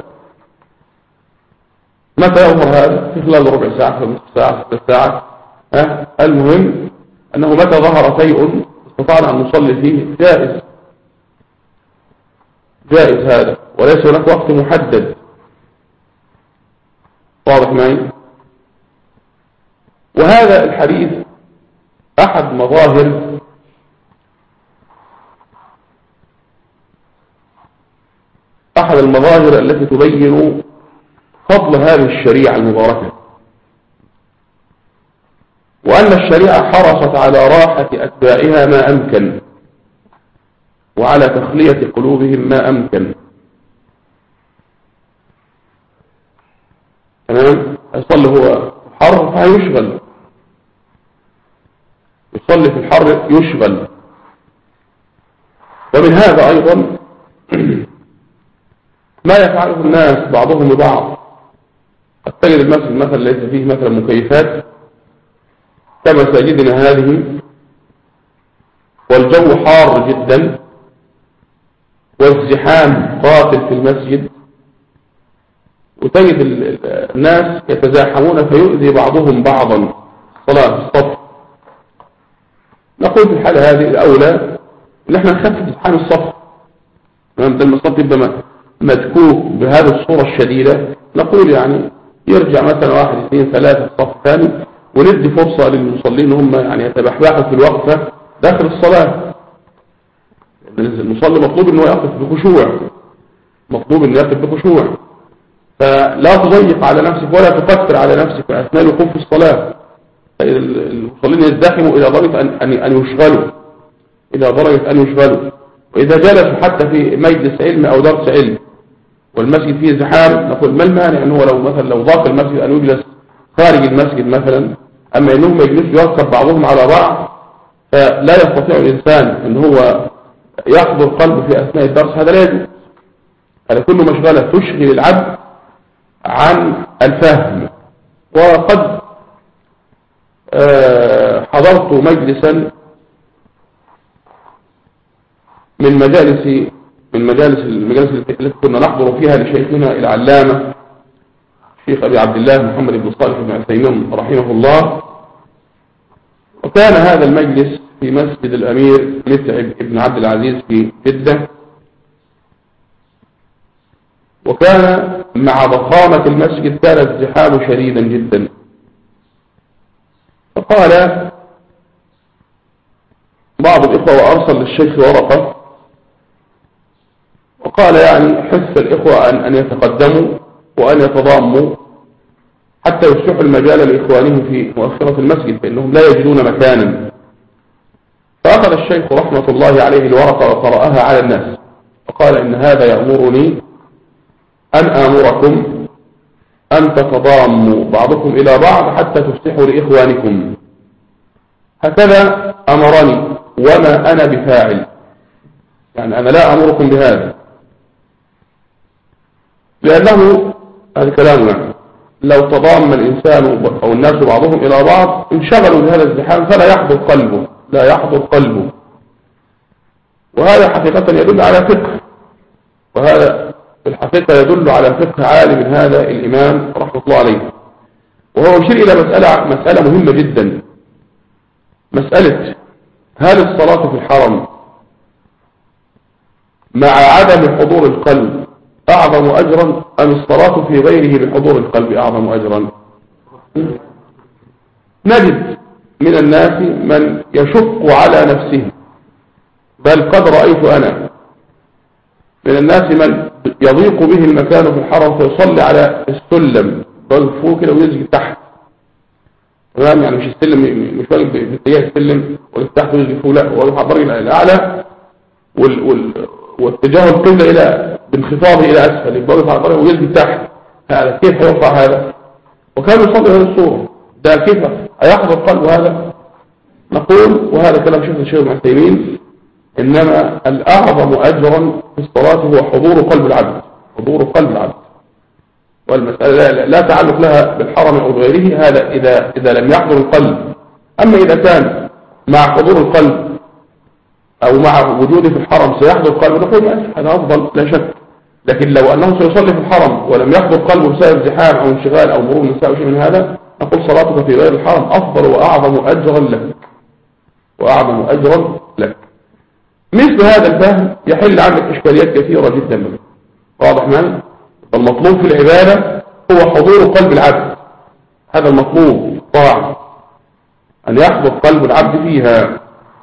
متى يظهر هذا؟ في خلال ربع ساعة، في نصف ساعة، ست ساعة. ها؟ المهم أنه متى ظهر شيء استطعنا أن نصلي فيه جائز، جائز هذا، وليس هناك وقت محدد. واضح معي؟ وهذا الحديث أحد مظاهر أحد المظاهر التي تبين فضل هذه الشريعة المباركة، وأن الشريعة حرصت على راحة أتباعها ما أمكن، وعلى تخلية قلوبهم ما أمكن. تمام؟ يصلي هو حر فيشغل، يصلي في الحر يشغل. ومن هذا أيضا ما يفعله الناس بعضهم لبعض. قد تجد المسجد مثلا ليس فيه مثلا مكيفات كمساجدنا هذه، والجو حار جدا، والزحام قاتل في المسجد، وتجد الناس يتزاحمون فيؤذي بعضهم بعضا صلاة في الصف. نقول في الحالة هذه الأولى ان احنا نخفف زحام الصف. لما الصف يبقى مدكوك بهذه الصورة الشديدة، نقول يعني يرجع مثلا واحد اثنين ثلاثة في الصف الثاني، وندي فرصة للمصلين هم يعني يتبحبحوا في الوقفة داخل الصلاة. المصلي مطلوب انه يقف بخشوع، مطلوب انه يقف بخشوع، فلا تضيق على نفسك ولا تكثر على نفسك اثناء الوقوف في الصلاة. المصلين يزدحموا الى درجة ان ان يشغلوا، الى درجة ان يشغلوا. واذا جلسوا حتى في مجلس علم او درس علم والمسجد فيه زحام، نقول ما المانع ان هو لو مثلا لو ضاق المسجد ان يجلس خارج المسجد مثلا. اما انهم يجلسوا يركب بعضهم على بعض، فلا يستطيع الانسان ان هو يحضر قلبه في اثناء الدرس، هذا لا يجوز. هذا كله مشغلة تشغل العبد عن الفهم. وقد حضرت مجلسا من مجالس من مجالس المجالس التي كنا نحضر فيها لشيخنا العلامة الشيخ أبي عبد الله محمد بن صالح بن عثيمين رحمه الله. وكان هذا المجلس في مسجد الأمير متعب بن عبد العزيز في جدة، وكان مع ضخامة المسجد كان الزحام شديدا جدا. فقال بعض الإخوة وأرسل للشيخ ورقة وقال يعني حث الإخوة أن, أن يتقدموا وأن يتضاموا حتى يفتحوا المجال لإخوانهم في مؤخرة المسجد، فإنهم لا يجدون مكانا. فأخذ الشيخ رحمة الله عليه الورقة وقرأها على الناس، وقال إن هذا يأمرني أن آمركم أن تتضاموا بعضكم إلى بعض حتى تفتحوا لإخوانكم. هكذا أمرني وما أنا بفاعل، يعني أنا لا أمركم بهذا، لأنه هذا الكلام يعني لو تضام الإنسان أو الناس بعضهم إلى بعض انشغلوا بهذا الازدحام فلا يحضر قلبه، لا يحضر قلبه. وهذا حقيقة يدل على فقه، وهذا في الحقيقة يدل على فقه عالم هذا الإمام رحمة الله عليه. وهو يشير إلى مسألة, مسألة مهمة جدا، مسألة هل الصلاة في الحرم مع عدم حضور القلب أعظم أجرا أم الصلاة في غيره بحضور القلب أعظم أجرا؟ نجد من الناس من يشق على نفسه، بل قد رأيت أنا من الناس من يضيق به المكان في الحرم فيصلي على السلم فوق كده ويزج تحت. تمام؟ يعني مش السلم مش واقف في اتجاه السلم ولا تحت ويزج فوق، لا هو يرفع الدرجة الأعلى وال وال واتجاه القبلة إلى بانخفاضه إلى أسفل، يبقى يرفع الدرجة ويزج تحت. هذا كيف يرفع هذا؟ وكان يصلي هذه الصورة، ده كيف هيحضر قلبه هذا؟ نقول وهذا كلام شيخ الشيخ ابن عثيمين إنما الأعظم أجرا في الصلاة هو حضور قلب العبد، حضور قلب العبد، والمسألة لا, لا تعلق لها بالحرم أو بغيره، هذا إذا, إذا لم يحضر القلب. أما إذا كان مع حضور القلب أو مع وجوده في الحرم سيحضر قلبه نقول هذا أفضل لا شك. لكن لو أنه سيصلي في الحرم ولم يحضر قلبه بسبب زحام أو انشغال أو مرور النساء أو شيء من هذا، نقول صلاتك في غير الحرم أفضل وأعظم أجرا لك، وأعظم أجرا لك. مثل هذا الفهم يحل عنك إشكاليات كثيرة جدا منه. واضح معي؟ المطلوب في العبادة هو حضور قلب العبد، هذا المطلوب طاعة أن يحضر قلب العبد فيها.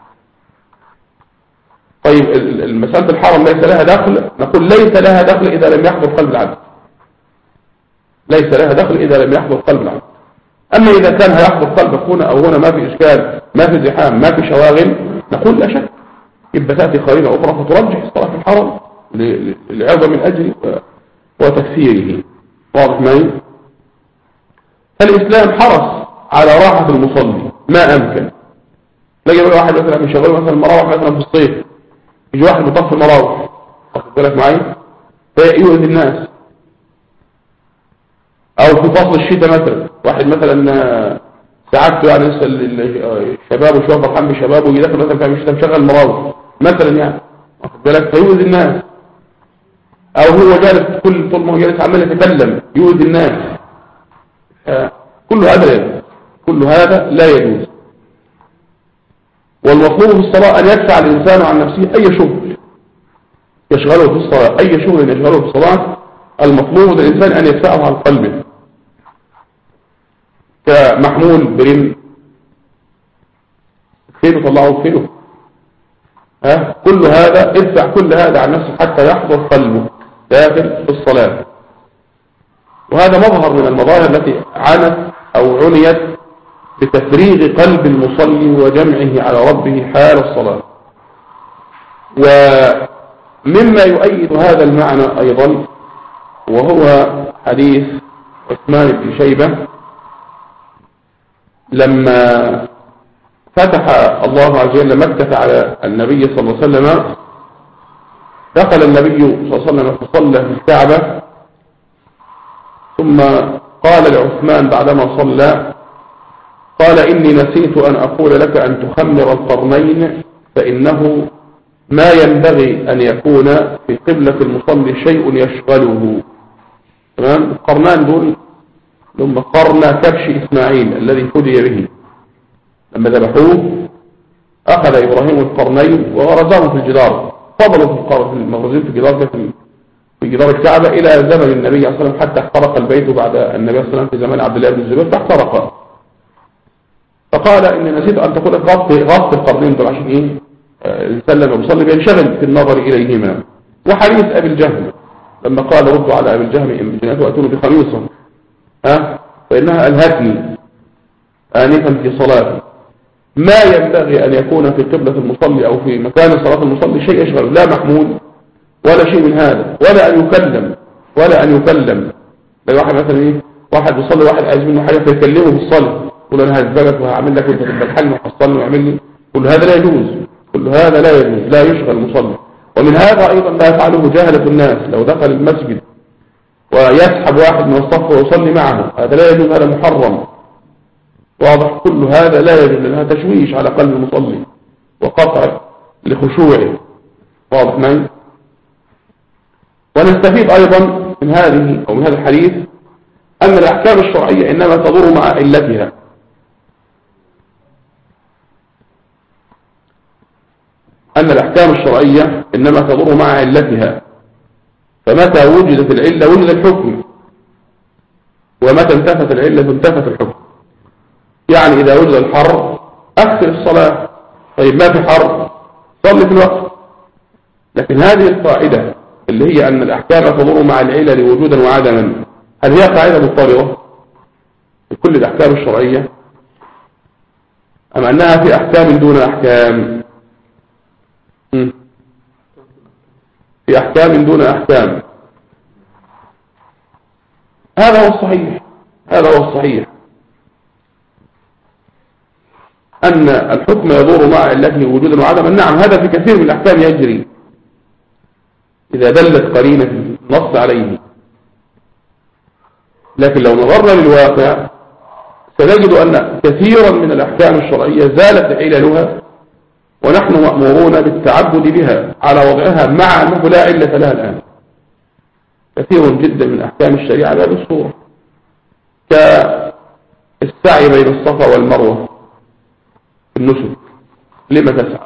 طيب المسألة الحرم ليس لها دخل، نقول ليس لها دخل إذا لم يحضر قلب العبد، ليس لها دخل إذا لم يحضر قلب العبد. أما إذا كان هيحضر قلبك هنا أو هنا ما في إشكال، ما في زحام، ما في شواغل، نقول لا شك يبقى تأتي قرينة أخرى فترجح الصلاة في الحرم لعظم الأجر وتكثيره. واضح معي؟ فالإسلام حرص على راحة المصلي ما أمكن. لا يجب واحد مثلا من شغله مثلا المراوح مثلا في الصيف، يجي واحد مطفي المراوح، واخد بالك معي، فيؤذي الناس. أو في فصل الشتاء مثلا واحد مثلا ساعات يعني الشباب وشويه فرحان بشبابه ويجي داخل مثلا في الشتاء مشغل المراوح مثلا يعني، واخد بالك، فيؤذي الناس. أو هو جالس كل طول ما هو جالس عمال يتكلم يؤذي الناس. كل هذا لا يجوز، كل هذا لا يجوز. والمطلوب في الصلاة أن يدفع الإنسان عن نفسه أي شغل يشغله في الصلاة، أي شغل يشغله في الصلاة المطلوب للإنسان أن يدفعه عن قلبه، كمحمول برم فين طلعه فين، ها كل هذا ادفع كل هذا عن نفسه حتى يحضر قلبه داخل في الصلاة. وهذا مظهر من المظاهر التي عانت أو عنيت بتفريغ قلب المصلي وجمعه على ربه حال الصلاة. ومما يؤيد هذا المعنى أيضا وهو حديث عثمان بن شيبة لما فتح الله عز وجل مكة على النبي صلى الله عليه وسلم، دخل النبي صلى الله عليه وسلم فصلى في الكعبة، ثم قال لعثمان بعدما صلى قال إني نسيت أن أقول لك أن تخمر القرنين، فإنه ما ينبغي أن يكون في قبلة المصلي شيء يشغله. تمام؟ القرنان دول ثم قرن كبش إسماعيل الذي فدي به، لما ذبحوه أخذ إبراهيم القرنين وغرزاه في الجدار، فضلوا في المغرزين في الجدار في جدار الكعبة إلى زمن النبي صلى الله عليه وسلم حتى احترق البيت بعد النبي صلى الله عليه وسلم في زمان عبد الله بن الزبير فاحترق. فقال إني نسيت أن تقول غط غط القرنين دول عشان إيه الإنسان لما بيصلي بينشغل في النظر إليهما. وحديث أبي الجهم لما قال ردوا على أبي الجهم إن جناته وأتوني بخميصة ها فإنها ألهتني آنفا في صلاتي. ما ينبغي أن يكون في قبلة المصلي أو في مكان صلاة المصلي شيء يشغله، لا محمول ولا شيء من هذا، ولا أن يكلم ولا أن يكلم. لا واحد مثلا إيه واحد بيصلي واحد عايز منه حاجة فيكلمه بالصلاة، يقول أنا هزبلك وهعمل لك وأنت تبقى الحل وحصلني ويعمل لي، كل هذا لا يجوز، كل هذا لا يجوز، لا يشغل المصلي. ومن هذا أيضا ما يفعله جهلة الناس، لو دخل المسجد ويسحب واحد من الصف ويصلي معه، هذا لا يجوز، هذا محرم. واضح؟ كل هذا لا يجوز لأنها تشويش على قلب المصلي وقطع لخشوعه. واضح معي؟ ونستفيد أيضا من هذه أو من هذا الحديث أن الأحكام الشرعية إنما تدور مع علتها. أن الأحكام الشرعية إنما تدور مع علتها، فمتى وجدت العلة وجد الحكم، ومتى انتفت العلة انتفت الحكم. يعني إذا وجد الحر أكثر الصلاة، طيب ما في حر صلي في الوقت. لكن هذه القاعدة اللي هي أن الأحكام تدور مع العلل وجودا وعدما، هل هي قاعدة مضطردة في كل الأحكام الشرعية أم أنها في أحكام دون أحكام؟ في أحكام دون أحكام. هذا هو الصحيح، هذا هو الصحيح. أن الحكم يدور مع علته وجودا وعدما، نعم هذا في كثير من الأحكام يجري إذا دلت قرينة النص عليه. لكن لو نظرنا للواقع سنجد أن كثيرا من الأحكام الشرعية زالت عللها ونحن مأمورون بالتعبد بها على وضعها مع أنه لا علة لها الآن. كثير جدا من أحكام الشريعة بهذه الصورة، كالسعي بين الصفا والمروة في النسك لما تسعى،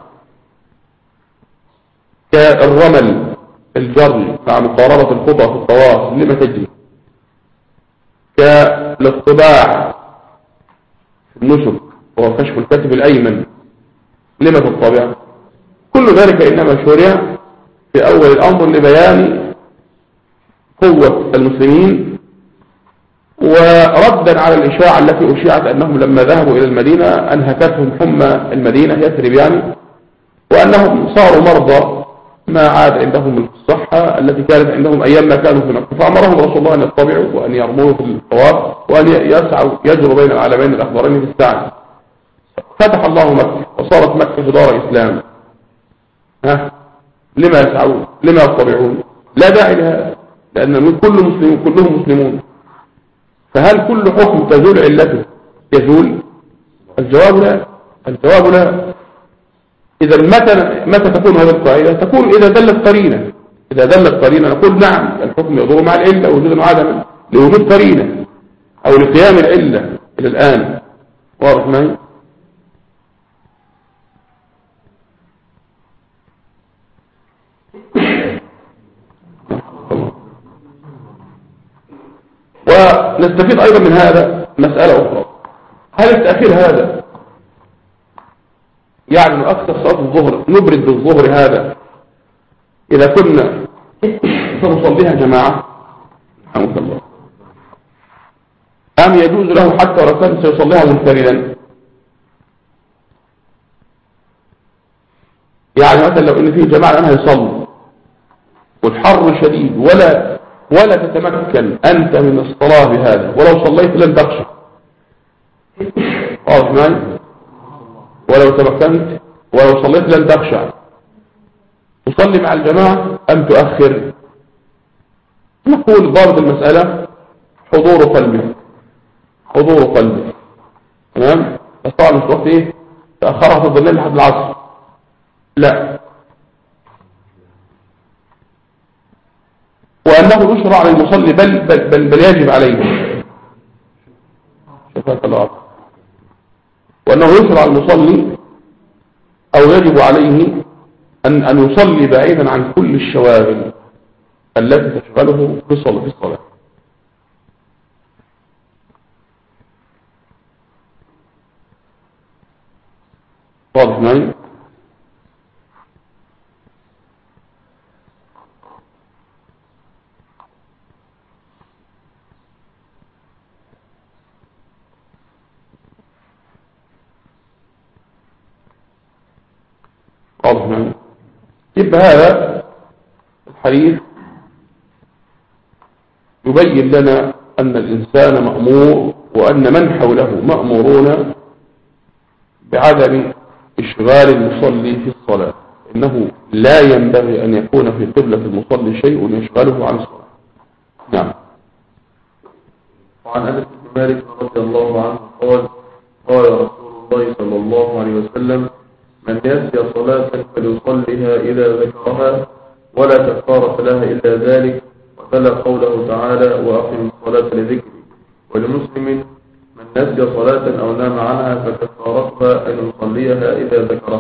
كالرمل الجري مع مقاربة الخطى في الطواف لما تجري، كالاطباع في النسك وهو كشف الكتف الأيمن لما تطبع. كل ذلك إنما شرع في أول الأمر لبيان قوة المسلمين وردا على الإشاعة التي أشيعت أنهم لما ذهبوا إلى المدينة أنهكتهم حمى المدينة يثرب يعني، وأنهم صاروا مرضى ما عاد عندهم الصحة التي كانت عندهم أيام ما كانوا في مكة، فأمرهم رسول الله أن يطبعوا وأن يرموا في الطواف وأن يسعوا يجروا بين العالمين الأخضرين في السعي. فتح الله مكة وصارت مكة دار إسلام. ها لما يسعون؟ لما يطبعون؟ لا داعي لهذا، لأن كل مسلم كلهم مسلمون. فهل كل حكم تزول علته يزول؟ الجواب لا. الجواب لا. إذا متى متى تكون هذه القاعدة؟ تكون إذا دلت قرينة. إذا دلت قرينة نقول نعم الحكم يدور مع العلة وجودا وعدما لوجود قرينة أو لقيام العلة إلى الآن. واضح معي؟ ونستفيد أيضا من هذا مسألة أخرى. هل التأخير هذا يعني أكثر صلاة الظهر نبرد بالظهر هذا إذا كنا سنصليها جماعة رحمك الله، أم يجوز له حتى ولو كان سيصليها منفردا؟ يعني مثلا لو إن فيه جماعة أنها يصلي والحر شديد ولا ولا تتمكن أنت من الصلاة بهذا، ولو صليت لن تخشى. واضح معي؟ ولو تمكنت ولو صليت لن تخشى، تصلي مع الجماعة أم تؤخر؟ نقول ضابط المسألة حضور قلبك، حضور قلبك. تمام؟ بس طبعا مش وقت ايه تأخرها في الظلال لحد العصر، لا. وأنه يشرع للمصلي بل, بل, بل, بل يجب عليه، شفاك الله، وأنه يشرع المصلي أو يجب عليه أن, أن يصلي بعيدا عن كل الشواغل التي تشغله في الصلاة. واضح معي؟ واضح معي؟ يبقى هذا الحديث يبين لنا أن الإنسان مأمور وأن من حوله مأمورون بعدم إشغال المصلي في الصلاة، إنه لا ينبغي أن يكون في قبلة المصلي شيء يشغله عن الصلاة. نعم. وعن أنس بن مالك رضي الله عنه قال قال رسول الله صلى الله عليه وسلم من نسي صلاة فليصليها إذا ذكرها ولا كفارة لها إلا ذلك، وتلا قوله تعالى وأقم الصلاة لذكري. ولمسلم من نسي صلاة أو نام عنها فكفارتها أن يصليها إذا ذكرها.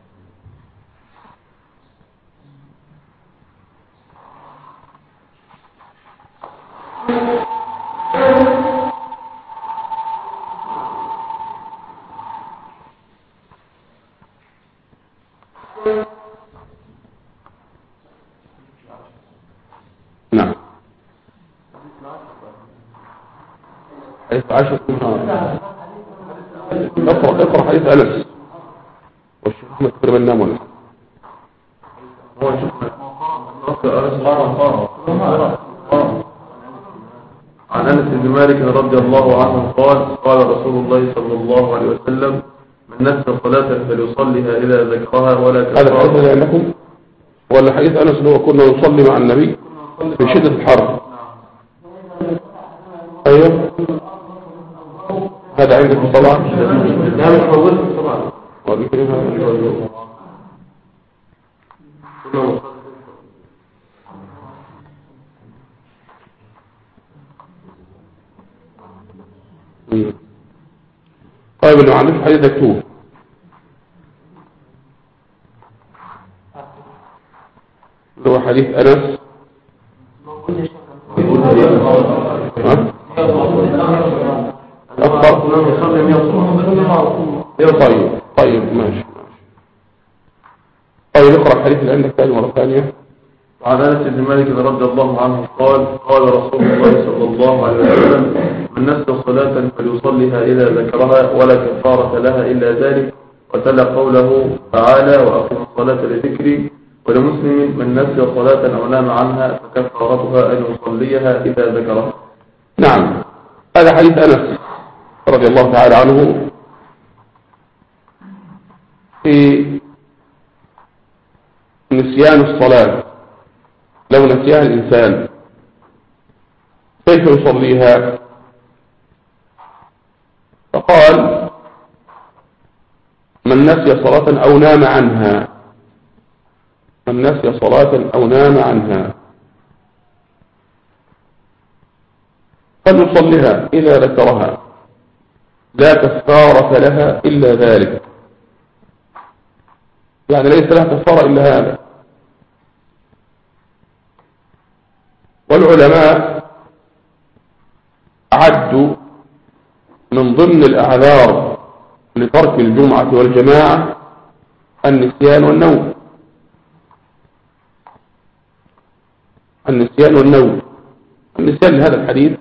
نعم. حديث عشر اقرأ اقرأ حديث أنس والشيخ أحمد تقريبا نام ولا هو عن أنس بن مالك رضي الله عنه قال قال رسول الله صلى الله عليه وسلم من من نسي صلاة فليصليها إذا ذكرها ولا هذا الحديث كفارة. عندكم ولا حديث أنس اللي هو كنا نصلي مع النبي في شدة الحر؟ أيوه هذا عندكم طبعا. لا مش موجود طبعا. طيب اللي ما عندوش حديث مكتوب اللي هو حديث أنس. ها؟ أخطر. طيب طيب ماشي. طيب اقرأ الحديث اللي عندك تاني مرة ثانية. وعن أنس بن مالك رضي الله عنه قال قال رسول الله صلى الله عليه وسلم من نسي صلاة فليصليها إذا ذكرها ولا كفارة لها إلا ذلك، وتلا قوله تعالى وأقم الصلاة لذكري. ولمسلم من نسي صلاة أو نام عنها فكفارتها أن يصليها إذا ذكرها. نعم هذا حديث أنس رضي الله تعالى عنه في نسيان الصلاة. لو نسيها الإنسان كيف يصليها؟ فقال من نسي صلاة أو نام عنها، من نسي صلاة أو نام عنها فليصليها إذا ذكرها لا كفارة لها إلا ذلك. يعني ليس لها كفارة إلا هذا. والعلماء عدوا من ضمن الأعذار لترك الجمعة والجماعة النسيان والنوم. النسيان والنوم. النسيان لهذا الحديث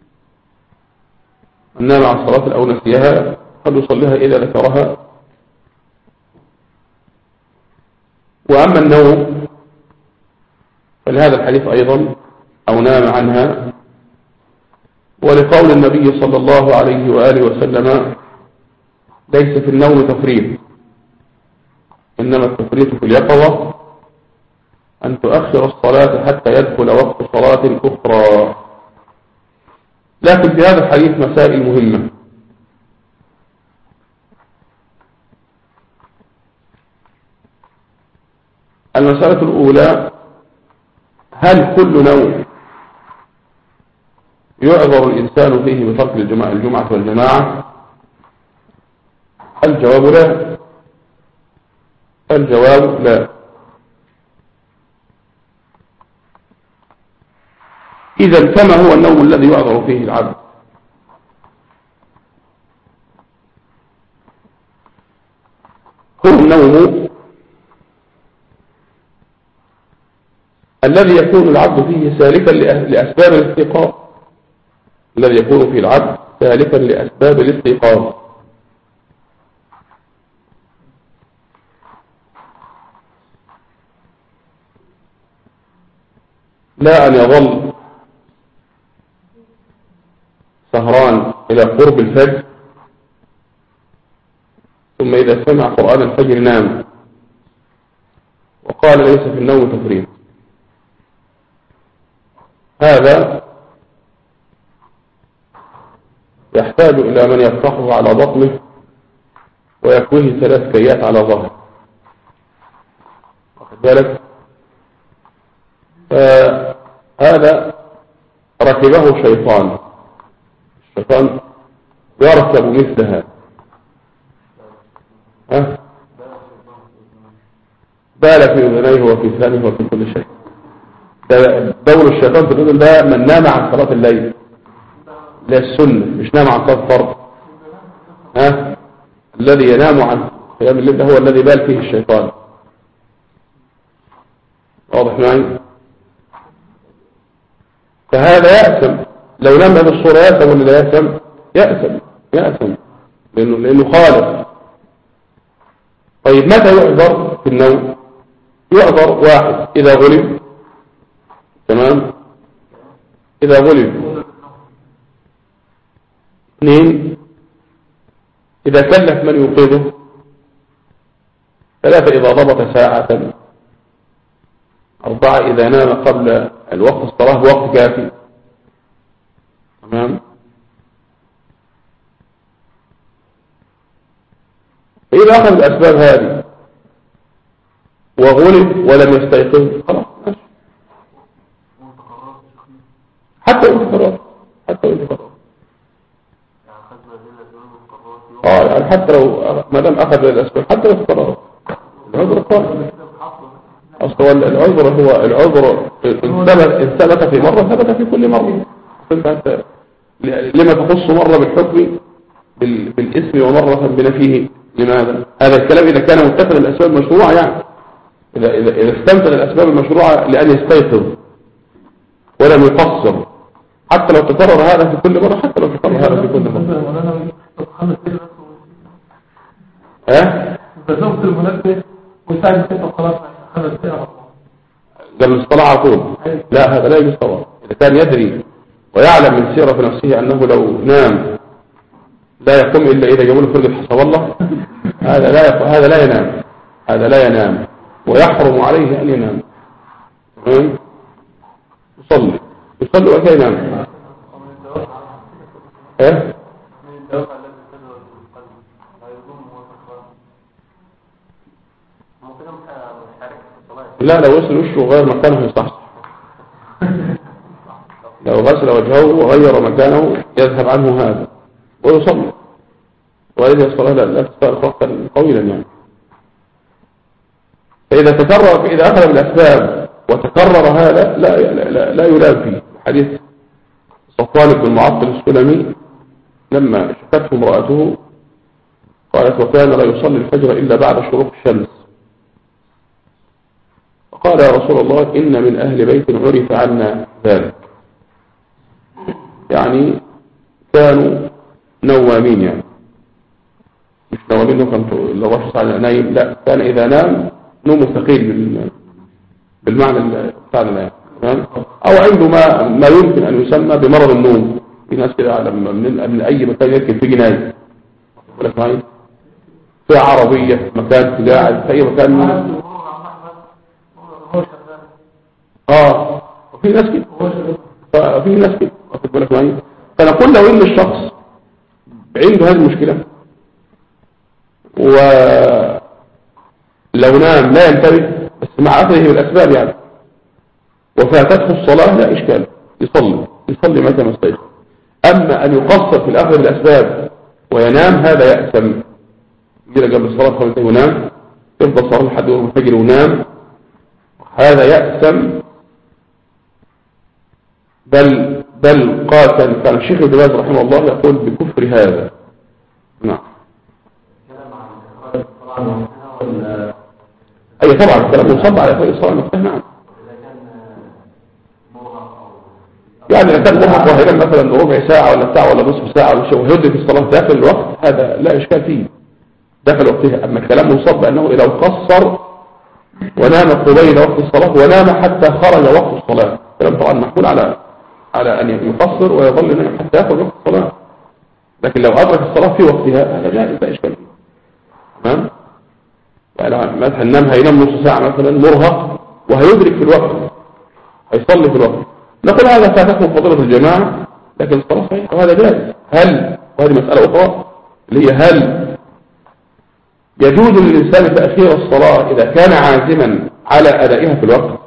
من نام عن الصلاة أو نسيها فليصليها إذا ذكرها. وأما النوم فلهذا الحديث أيضا أو نام عنها، ولقول النبي صلى الله عليه وآله وسلم ليس في النوم تفريط إنما التفريط في اليقظة أن تؤخر الصلاة حتى يدخل وقت صلاة أخرى. لكن في هذا الحديث مسائل مهمة. المسألة الأولى هل كل نوم يعذر الإنسان فيه بترك الجماعة, الجمعة والجماعة؟ الجواب لا. الجواب لا. إذا كما هو النوم الذي يعذر فيه العبد؟ هو النوم الذي يكون العبد فيه سالكا لأسباب الاستيقاظ، الذي يكون فيه العبد سالكا لأسباب الاستيقاظ. لا أن يظل سهران إلى قرب الفجر ثم إذا سمع قرآن الفجر نام وقال ليس في النوم تفريط. هذا يحتاج إلى من يفتحه على بطنه ويكويه ثلاث كيات على ظهره. واخد بالك؟ هذا ركبه شيطان، الشيطان يركب مثلها. ها؟ بال في أذنيه وفي ثانيه وفي كل شيء. دور الشيطان في الأذن ده من نام عن صلاة الليل، لا السنة، مش نام عن صلاة الفرض. ها؟ الذي ينام عن قيام الليل ده هو الذي بال فيه الشيطان. واضح معي؟ فهذا يأثم لو نام بهذه الصورة. يأثم ولا لا يأثم؟ يأثم يأثم لأنه, لأنه خالف. طيب متى يعذر في النوم؟ يعذر واحد إذا غلب، تمام، إذا غلب. اثنين إذا كلف من يوقظه ثلاثة إذا ضبط ساعة. أربعة إذا نام قبل الوقت الصلاة بوقت كافي. تمام. فإذا أخذ الأسباب هذه وغلب ولم يستيقظ خلاص ماشي. حتى وإن قرر حتى وإن قرر اه يعني حتى لو ما دام أخذ الأسباب حتى لو قرر العذر قائم. أصلا العذر هو العذر إن ثبت في مرة ثبت في كل مرة. فأنت لما تخص مرة بالحكم بالاسم ومرة بنفيه؟ لماذا؟ هذا الكلام إذا كان متفق الأسباب المشروعة، يعني إذا إذا إذا استمتع الأسباب المشروعة لأن يستيقظ ولم يقصر، حتى لو تكرر هذا في كل مرة، حتى لو تكرر هذا في كل مرة. ها؟ تزوج المنبه وساعد ستة خلاص خمس دقائق قبل الصلاة على طول. لا، هذا لا يجوز طبعا. إذا كان يدري ويعلم من سيرة في نفسه أنه لو نام لا يقوم إلا إذا جابوا له فرقة حسب الله، هذا لا يق... هذا لا ينام هذا لا ينام ويحرم عليه أن ينام. تمام. يصلي يصلي وكي ينام. إيه؟ لا، لو وصل وشه وغير مكانه يصحصح. لو غسل وجهه وغير مكانه يذهب عنه هذا ويصلي، وإذا الصلاة لا تستغرق وقتا طويلا يعني. فإذا تكرر فإذا أخذ بالأسباب وتكرر هذا لا لا لا, لا يلام فيه. حديث صفوان بن المعطل السلمي لما شكته امرأته قالت وكان لا يصلي الفجر إلا بعد شروق الشمس، فقال يا رسول الله إن من أهل بيت عرف عنا ذلك، يعني كانوا نوامين، يعني مش نوامين كانوا لو رشص على نايم، لا كان إذا نام نوم ثقيل بالمعنى بتاعنا يعني، أو عنده ما ما يمكن أن يسمى بمرض النوم. في ناس كده لما من, من أي مكان يركب في جناية ولا معي في عربية في مكان قاعد في أي مكان من... اه وفي ناس كده ففي ناس كده واخد بالك معي. فنقول لو ان الشخص عنده هذه المشكلة ولو نام لا ينتبه بس مع أخذه بالأسباب يعني وفاتته الصلاة لا إشكال، يصلي يصلي متى ما استيقظ. أما أن يقصر في الأخذ بالأسباب وينام هذا يأثم. يجي قبل الصلاة خمسة ونام، يفضل صلاة لحد يوم الفجر ونام، هذا يأثم. بل بل قاتل كان الشيخ ابن باز رحمه الله يقول بكفر هذا. نعم. أي طبعا الكلام يصب على كل صلاة نفسه. نعم. يعني إذا كان مرهق ظاهرا مثلا ربع ساعة ولا ساعة ولا نصف ساعة ولا شيء ويهد في الصلاة داخل الوقت هذا لا إشكال فيه داخل وقتها. أما الكلام يصب أنه إذا قصر ونام قبيل وقت الصلاة ونام حتى خرج وقت الصلاة، الكلام طبعا محمول على على أن يقصر ويظل نام حتى يأخذ وقت الصلاة. لكن لو أدرك الصلاة في وقتها هذا جائز لا إشكال فيه. تمام. يعني مثلا نام هينام نص ساعة مثلا مرهق وهيدرك في الوقت هيصلي في الوقت، نقول هذا فاتته فضيلة الجماعة لكن الصلاة صحيحة وهذا جائز. هل وهذه مسألة أخرى اللي هي هل يجوز للإنسان تأخير الصلاة إذا كان عازما على أدائها في الوقت؟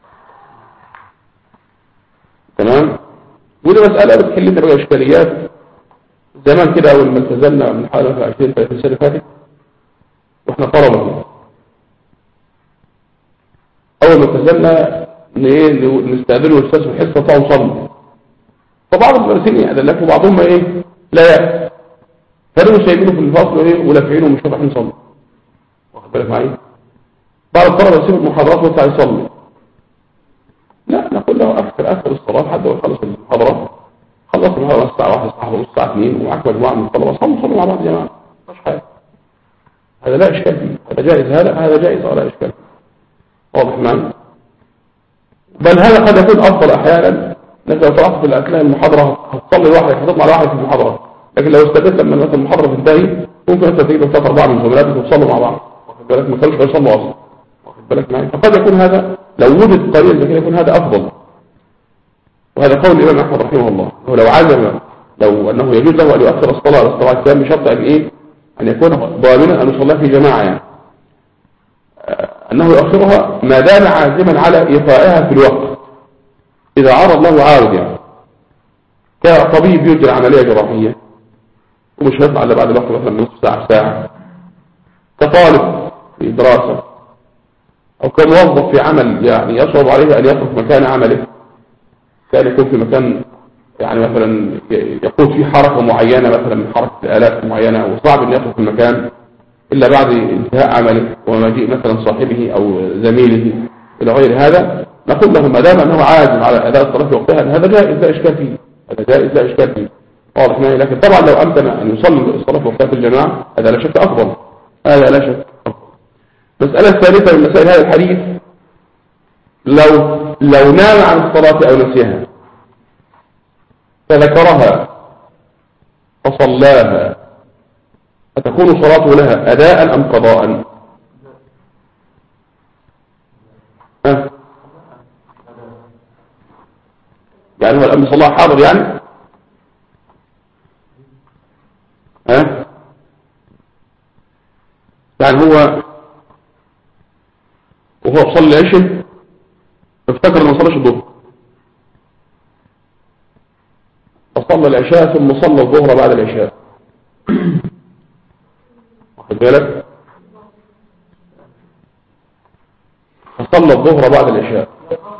تمام. ودي مسألة بتحل لنا بقى إشكاليات. زمان كده أول ما التزمنا من حوالي عشرين ثلاثين سنة فاتت وإحنا طلبة، أول ما التزمنا نستقبله الأستاذ في الحصة طبعا نصلي، فبعض المدرسين يأذن وبعضهم إيه لا يأذن، فلو سايبينه في الفصل إيه ولافعينه ومش رايحين نصلي. واخد بالك معايا؟ بعض الطلبة يسيب المحاضرات ويطلع يصلي. لا، نقول له أكثر أكثر الصلاة لحد ما يخلص المحاضرة. خلص المحاضرة الساعة واحدة الساعة ونص الساعة اثنين ومعك مجموعة من الطلبة صلوا صلوا مع بعض يا جماعة مش حاجة. هذا لا إشكال فيه، هذا جائز، هذا هذا جائز ولا إشكال فيه. واضح معنا؟ بل هذا قد يكون أفضل أحيانا. أنك لو طلعت في أثناء المحاضرة هتصلي لوحدك هتطلع لوحدك في المحاضرة، لكن لو استدلت لما مثلا المحاضرة تنتهي ممكن أنت تجيب ثلاثة أربعة من زملائك وتصلوا مع بعض. واخد واخد بالك، ما كانوش بيصلوا اصلا، واخد بالك معايا. فقد يكون هذا لو وجد قليل زي كده يكون هذا افضل، وهذا قول الامام احمد رحمه الله. هو لو عزم لو انه يجوز له ان يؤخر الصلاه على الصلاه التامه بشرط ان ايه، ان يكون ضامنا ان يصليها في جماعه، يعني انه يؤخرها ما دام عازما على ايقائها في الوقت اذا عرض له عارض، يعني كطبيب يجري عمليه جراحيه ومش هيطلع الا بعد الوقت مثلا نصف ساعه ساعه، كطالب في دراسه، او كموظف في عمل يعني يصعب عليه ان يترك مكان عمله، كان يكون في مكان يعني مثلا يقود فيه حركه معينه مثلا من حركه الالات معينه، وصعب ان يترك المكان الا بعد انتهاء عمله ومجيء مثلا صاحبه او زميله الى غير هذا، نقول له ما دام انه عازم على اداء الصلاه في وقتها هذا جائز لا اشكال فيه، هذا جائز لا اشكال فيه، واضح معي. لكن طبعا لو امكن ان يصلي الصلاه في وقتها في الجماعه هذا لا شك افضل، هذا لا شك افضل. المساله الثالثه من مسائل هذا الحديث، لو لو نام عن الصلاه او نسيها فذكرها فصلاها فتكون صلاته لها اداء ام قضاء؟ ها يعني هو الامر صلاة حاضر يعني ها يعني هو وهو صلى العشاء افتكر انه ما صلاش الظهر، فصلى العشاء ثم صلى الظهر بعد العشاء، واخد بالك، فصلى الظهر بعد العشاء.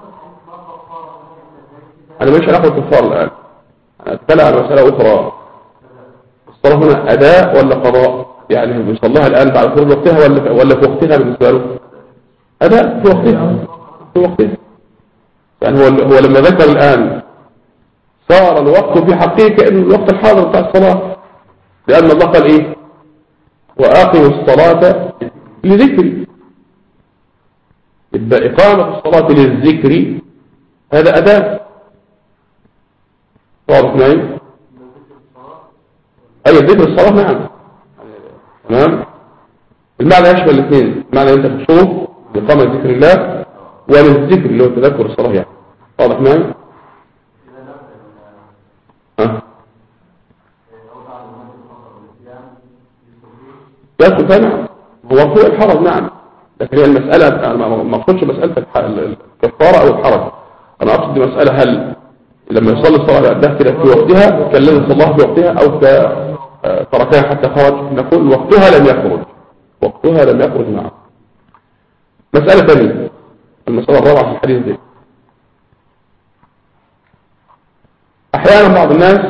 انا مش هناخد كفار الان، انا اتكلم عن مساله اخرى. الصلاه هنا اداء ولا قضاء؟ يعني بيصليها الان بعد خروج وقتها ولا ولا في وقتها بالنسبه له؟ اداء في وقتها، في وقتها. يعني هو هو لما ذكر الان صار الوقت في حقه كأنه الوقت الحاضر بتاع الصلاه، لان الله قال ايه؟ واقيموا الصلاه لذكري. يبقى اقامه الصلاه للذكر هذا اداء، واضح معي؟ اي ذكر الصلاه نعم، تمام. المعنى يشمل الاثنين، المعنى انت بتصوم لإقامة ذكر الله وللذكر اللي هو تذكر الصلاه، يعني واضح معي؟ ها يدخل فيها نعم، هو فوق الحرج نعم، لكن هي المساله ما اقصدش مساله الكفاره او الحرج، انا اقصد مساله هل لما يصلي الصلاه بعدها كده في وقتها كان لازم يصليها في وقتها او تركها حتى خرج، نقول وقتها لم يخرج، وقتها لم يخرج معه. مساله ثانيه، المساله الرابعه في الحديث ده، احيانا بعض الناس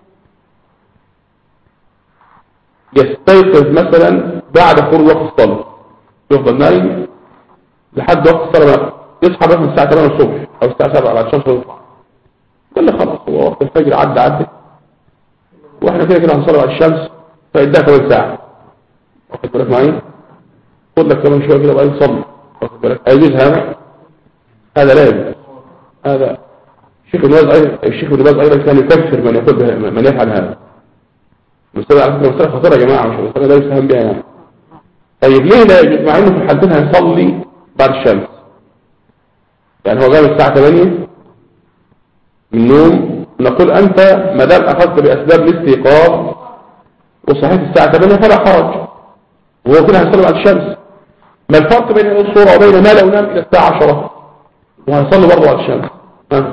يستيقظ مثلا بعد خروج وقت الصلاه، يفضل نايم لحد وقت الصلاه، يصحى مثلا الساعه ثمانية الصبح او الساعه سبعة بعد الشمس تطلع، قال لي خلاص هو وقت الفجر عدى عدى واحنا كده كده هنصلي بعد الشمس فيديها كمان ساعه، واخد بالك معايا؟ خد لك كمان شويه كده بقى نصلي، واخد بالك؟ هيجوز هذا؟ هذا لا يجوز. هذا الشيخ ابن باز ايضا الشيخ ابن باز ايضا كان يكفر من يقول من يفعل هذا. المسألة على فكرة مسألة خطيرة يا جماعة، مش مسألة لا يفهم بها يعني. طيب ليه لا يجوز مع انه في الحالتين هيصلي بعد الشمس؟ يعني هو جاب الساعة ثمانية من النوم، نقول انت ما دام اخذت باسباب الاستيقاظ وصحيت الساعة ثمانية فلا حرج، وهو كده هيصلي بعد الشمس. ما الفرق بين الصورة وبين ما لو نام الى الساعة عشرة وهيصلي برضه بعد الشمس؟ ها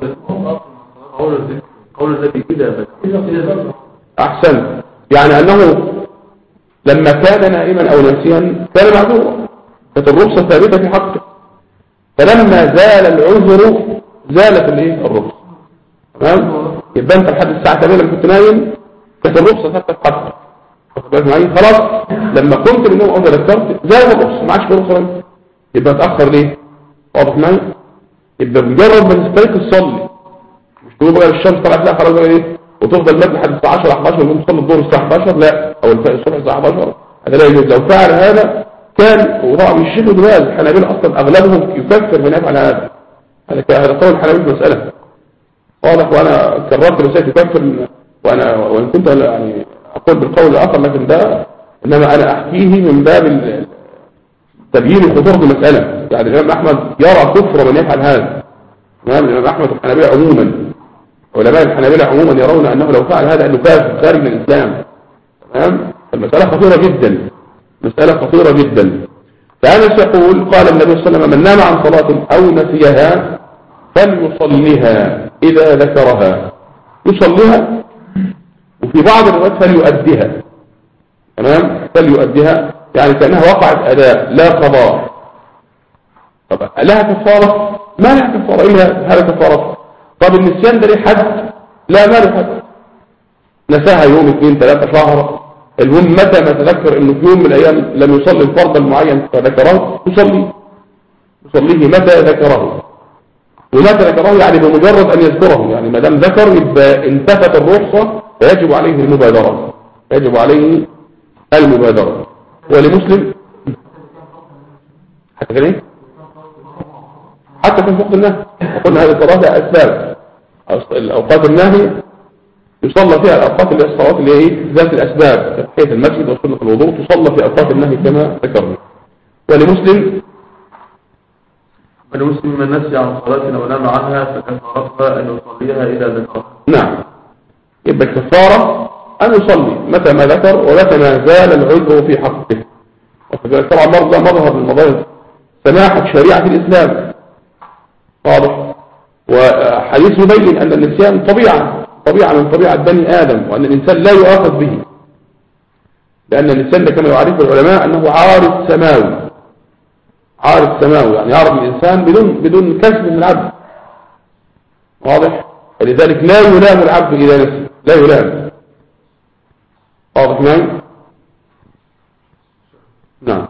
قول الذي كده احسن، يعني انه لما كان نائما او ناسيا كان معذورا، كانت الرخصة ثابتة في حقه، فلما زال العذر زالت الايه الرخصة، تمام؟ يبقى انت لحد الساعة ثمانية لما كنت نايم كانت الرخصة ثابتة في حقك، واخد بالك معايا؟ خلاص لما قمت من النوم او تذكرت زالت الرخصة، ما عادش في رخصة منك، يبقى تأخر ليه؟ واضح معايا؟ يبقى مجرد ما تستيقظ صلي، مش تقول بقى الشمس طلعت لا خلاص بقى ايه وتفضل مد لحد الساعه عشرة احد عشر وتصلي الظهر الساعه احد عشر، لا، او الصبح الساعه احد عشر، هذا لا يجوز. لو فعل هذا كان، وطبعا مش الشيخ ابن باز، الحنابلة اصلا اغلبهم يكفر من يفعل هذا، هذا هذا قول الحنابلة في مساله واضح، وانا كررت مساله يكفر، وانا وان كنت يعني اقول بالقول الاخر، لكن ده انما انا احكيه من باب تبيين خطورة المسألة. يعني الإمام أحمد يرى كفر من يفعل هذا. تمام. الإمام أحمد والحنابلة عموما، علماء الحنابلة عموما يرون أنه لو فعل هذا أنه كافر خارج من الإسلام. تمام. المسألة خطيرة جدا، مسألة خطيرة جدا. فأنس يقول قال النبي صلى الله عليه وسلم: من نام عن صلاة أو نسيها فليصليها إذا ذكرها. يصليها، وفي بعض الروايات فليؤديها. تمام. فليؤديها يعني كأنها وقعت أداء لا قضاء. طب لها كفارة؟ ما لها كفارة. إلا هذا كفارة. طب النسيان ده ليه حد؟ لا، ما له حد. نساها يوم اثنين ثلاثة شهر، المهم متى ما تذكر انه في يوم من الايام لم يصلي الفرض المعين فذكره يصلي، يصليه متى ذكره. ومتى ذكره يعني بمجرد ان يذكره، يعني ما دام ذكر يبقى انتفت الرخصة فيجب عليه المبادرة، يجب عليه المبادرة. ولمسلم حتى كده ايه؟ حتى في فوق النهي. وقلنا هذه الصلاة أسباب، الأوقات النهي يصلى فيها الأوقات اللي هي الصلاة اللي هي ذات الأسباب، تحية المسجد وسنة الوضوء تصلى في أوقات النهي كما ذكرنا. ولمسلم ولمسلم من نسي عن صلاة أو نام عنها فكفارتها أن يصليها إذا ذكرها. نعم. يبقى الكفارة أن يصلي متى ما ذكر ومتى ما زال العذر في حقه. وكذلك طبعا مرضى مظهر من مظاهر سماحة شريعة الإسلام واضح. وحديث يبين أن النسيان طبيعة طبيعة من طبيعة بني آدم، وأن الإنسان لا يؤاخذ به، لأن الإنسان كما يعرفه العلماء أنه عارض سماوي، عارض سماوي يعني يعرض الإنسان بدون بدون كسب من العبد واضح. فلذلك لا يلام العبد إذا نسي، لا يلام واضح معي. نعم.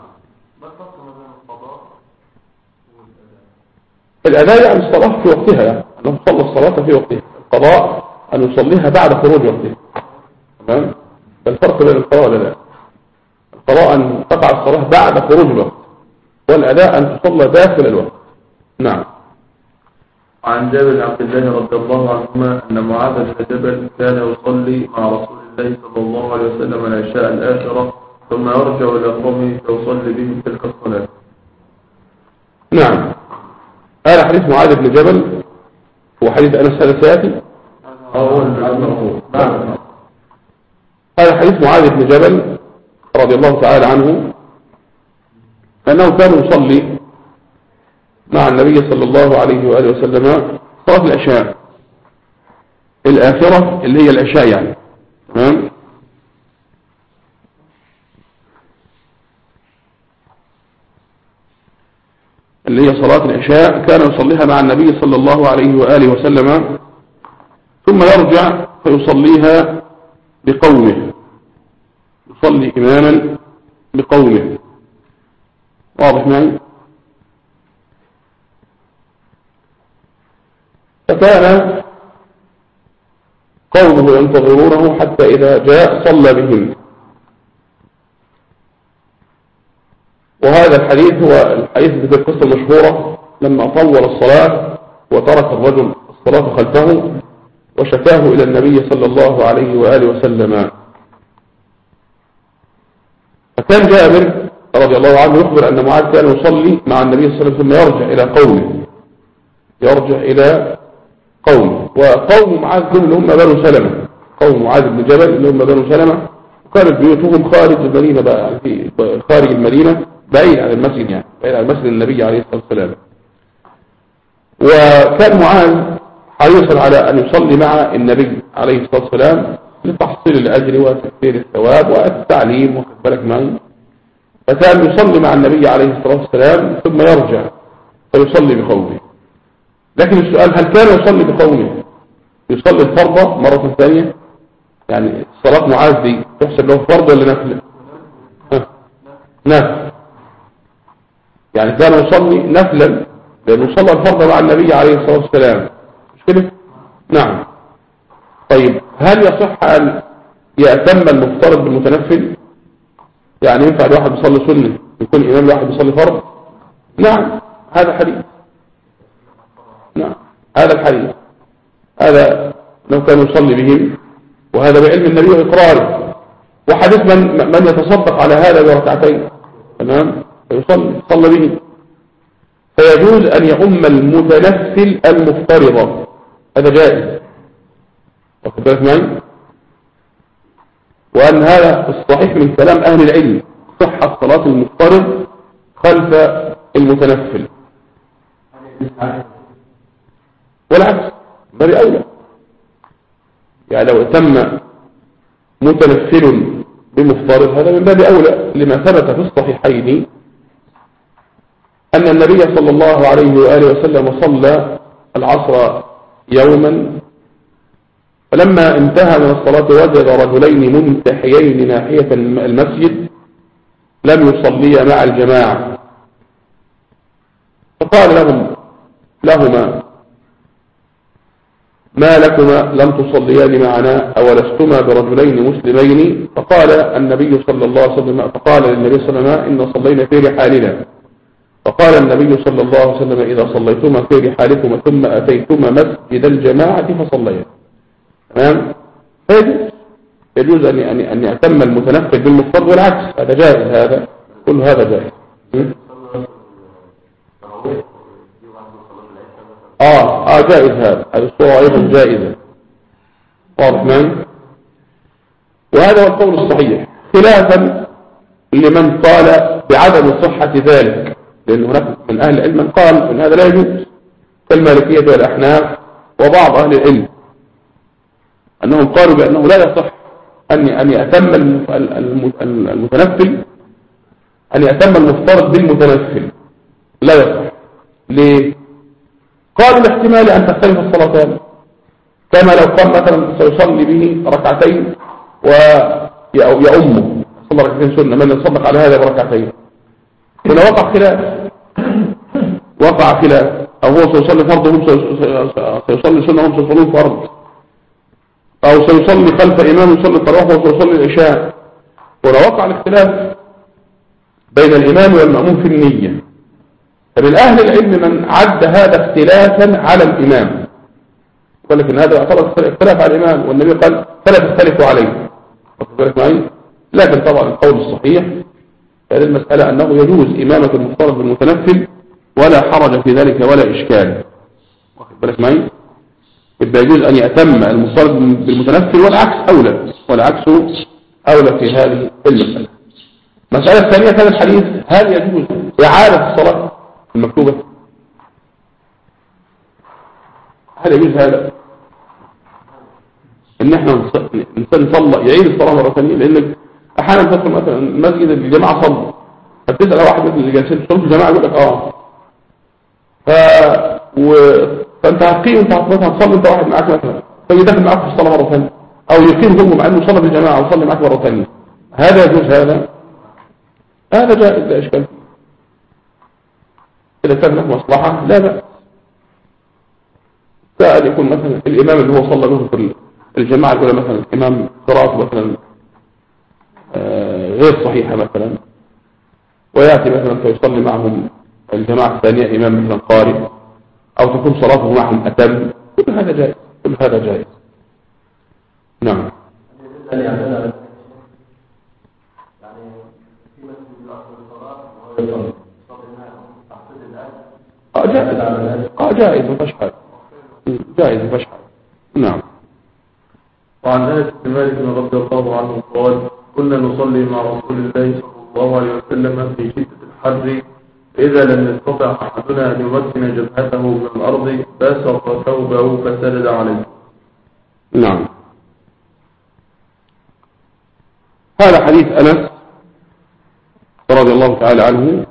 الأداء يعني الصلاة في وقتها، يعني أنه صلى الصلاة في وقتها. القضاء أن يصليها بعد خروج وقتها. تمام. فالفرق بين القضاء والأداء، القضاء أن تقع الصلاة بعد خروج الوقت، والأداء أن تصلى داخل الوقت. نعم. عن جابر بن عبد الله رضي الله عنهما أن معاذ بن جبل كان يصلي مع رسول الله صلى الله عليه وسلم العشاء الآخرة ثم يرجع إلى قومه فيصلي بهم تلك الصلاة. نعم. هذا حديث معاذ بن جبل هو حديث أنس السياتي. هذا حديث معاذ بن جبل رضي الله تعالى عنه أنه كان يصلي مع النبي صلى الله عليه وآله وسلم صلاة العشاء الآخرة اللي هي العشاء يعني. تمام. اللي هي صلاة العشاء كان يصليها مع النبي صلى الله عليه وآله وسلم ثم يرجع فيصليها بقومه، يصلي إماما بقومه واضح معي. فكان قومه ينتظرونه حتى إذا جاء صلى بهم. وهذا الحديث هو الحديث في القصة المشهورة لما طول الصلاة وترك الرجل الصلاة خلفه وشكاه إلى النبي صلى الله عليه وآله وسلم. فكان جابر رضي الله عنه يخبر أن معاذ كان يصلي مع النبي صلى الله عليه وسلم ثم يرجع إلى قومه، يرجع إلى قومه. وقوم معاذ دول اللي هم بنو سلمة، قوم معاذ بن جبل اللي هم بنو سلمة، وكانت بيوتهم خارج المدينة بقى، يعني في خارج المدينة بعيد عن المسجد، يعني بعيد عن مسجد النبي عليه الصلاة والسلام. وكان معاذ حريصا على أن يصلي مع النبي عليه الصلاة والسلام لتحصيل الأجر وتكثير الثواب والتعليم واخد بالك معي. فكان يصلي مع النبي عليه الصلاة والسلام ثم يرجع فيصلي بقومه. لكن السؤال هل كان يصلي بقومه يصلي الفرض مرة ثانية؟ يعني صلاة معاذ دي تحسب له فرض ولا نفل؟ نفل. يعني كان يصلي نفلا لأنه صلى الفرض مع النبي عليه الصلاة والسلام مش كده؟ نعم. طيب هل يصح أن يأتم المفترض بالمتنفل؟ يعني ينفع الواحد يصلي سنة يكون إمام الواحد يصلي فرض؟ نعم هذا حديث، نعم هذا الحديث هذا لو كان يصلي بهم، وهذا بعلم النبي وإقراره. وحديث من من يتصدق على هذا بركعتين. تمام. فيصلي صلى به، فيجوز أن يؤم المتنفل المفترض، هذا جائز. واخد بالك معي؟ وأن هذا الصحيح من كلام أهل العلم صحة صلاة المفترض خلف المتنفل، والعكس بل أولى. يعني لو تم متنفل بمفترض هذا من باب أولى، لما ثبت في الصحيحين أن النبي صلى الله عليه وآله وسلم صلى العصر يوما، فلما انتهى من الصلاة وجد رجلين منتحيين ناحية المسجد لم يصليا مع الجماعة، فقال لهم لهما ما لكما لم تصليان معنا أولستما برجلين مسلمين؟ فقال النبي صلى الله عليه وسلم فقال للنبي صلى الله عليه وسلم إن صلينا في رحالنا. فقال النبي صلى الله عليه وسلم إذا صليتما في رحالكما ثم أتيتما مسجد الجماعة فصليا. تمام؟ فيجوز يجوز أن أن أن يتم المتنفل بالمفترض والعكس، هذا جائز، هذا كل هذا جائز. آه آه جائز، هذا هذه الصورة أيضا جائزة، واضح معي؟ وهذا هو القول الصحيح، خلافا لمن قال بعدم صحة ذلك، لأن هناك من أهل العلم من قال أن هذا لا يجوز كالمالكية والأحناف وبعض أهل العلم، أنهم قالوا بأنه لا يصح أن أن يأتم المتنفل أن يأتم المفترض بالمتنفل، لا يصح. ليه؟ قالوا الاحتمال أن تختلف الصلاتان، كما لو قام مثلا سيصلي به ركعتين ويأمه صلى ركعتين سنة، من يصدق على هذا بركعتين، هنا وقع خلاف، وقع خلاف، أو هو سيصلي فرض وهم سيصلي سنة وهم سيصلون فرض، أو سيصلي خلف إمام يصلي التراويح وسيصلي العشاء. هنا وقع الاختلاف بين الإمام والمأموم في النية، فمن أهل العلم من عد هذا اختلافا على الإمام، قال لك إن هذا يعتبر اختلاف على الإمام، والنبي قال فلا تختلفوا عليه. واخد بالك معي؟ لكن طبعا القول الصحيح هذه المسألة أنه يجوز إمامة المفترض بالمتنفل ولا حرج في ذلك ولا إشكال. واخد بالك معي؟ يبقى يجوز أن يأتم المفترض بالمتنفل، والعكس أولى، والعكس أولى في هذه المسألة. المسألة الثانية هذا الحديث، هل يجوز إعادة الصلاة المكتوبة؟ هل يجوز هذا ان احنا الانسان يصلي يعيد الصلاه مره ثانيه؟ لان احيانا تدخل مثلا المسجد الجماعه صلوا، فتسال واحد مثل اللي جالسين في الجماعه يقول لك اه ف و... فانت هتقيم انت مثلا تصلي انت واحد معاك مثلا، فيجي داخل معاك في الصلاه مره ثانيه، او يقيم ظلمه مع انه صلى في الجماعه وصلي معاك مره ثانيه، هذا يجوز؟ هذا هذا جائز لا اشكال فيه. إذا كان له مصلحة لا بأس. كأن يكون مثلا الإمام اللي هو صلى به في الجماعة الأولى مثلا إمام قراءته مثلا غير صحيحة مثلا، ويأتي مثلا فيصلي معهم الجماعة الثانية إمام مثلا قارئ، أو تكون صلاته معهم أتم، كل هذا جائز، كل هذا جائز. نعم. اه جائز، اه جائز مفيش حاجه، جائز مفيش حاجه. نعم. وعن انس بن مالك رضي الله عنه قال كنا نصلي مع رسول الله صلى الله عليه وسلم في شده الحر، فاذا لم يستطع احدنا ان يمكن جبهته من الارض بسط ثوبه فسجد عليه. نعم. هذا حديث انس رضي الله تعالى عنه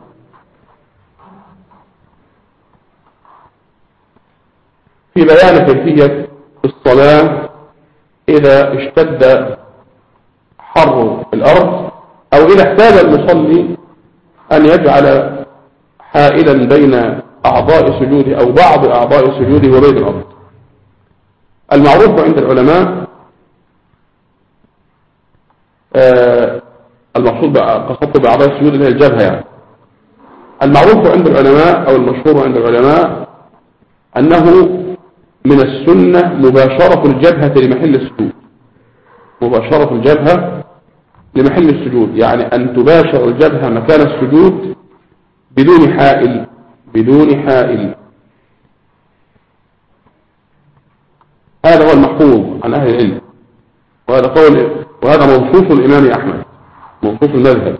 في بيان كيفية الصلاة إذا اشتد حر الأرض، أو إذا احتاج المصلي أن يجعل حائلا بين أعضاء سجوده أو بعض أعضاء سجوده وبين الأرض. المعروف عند العلماء آه المقصود قصدت بأعضاء السجود اللي هي الجبهة يعني. المعروف عند العلماء أو المشهور عند العلماء أنه من السنة مباشرة الجبهة لمحل السجود، مباشرة الجبهة لمحل السجود، يعني أن تباشر الجبهة مكان السجود بدون حائل بدون حائل. هذا هو المحفوظ عن أهل العلم، وهذا قول وهذا موصوف الإمام أحمد، موصوف المذهب،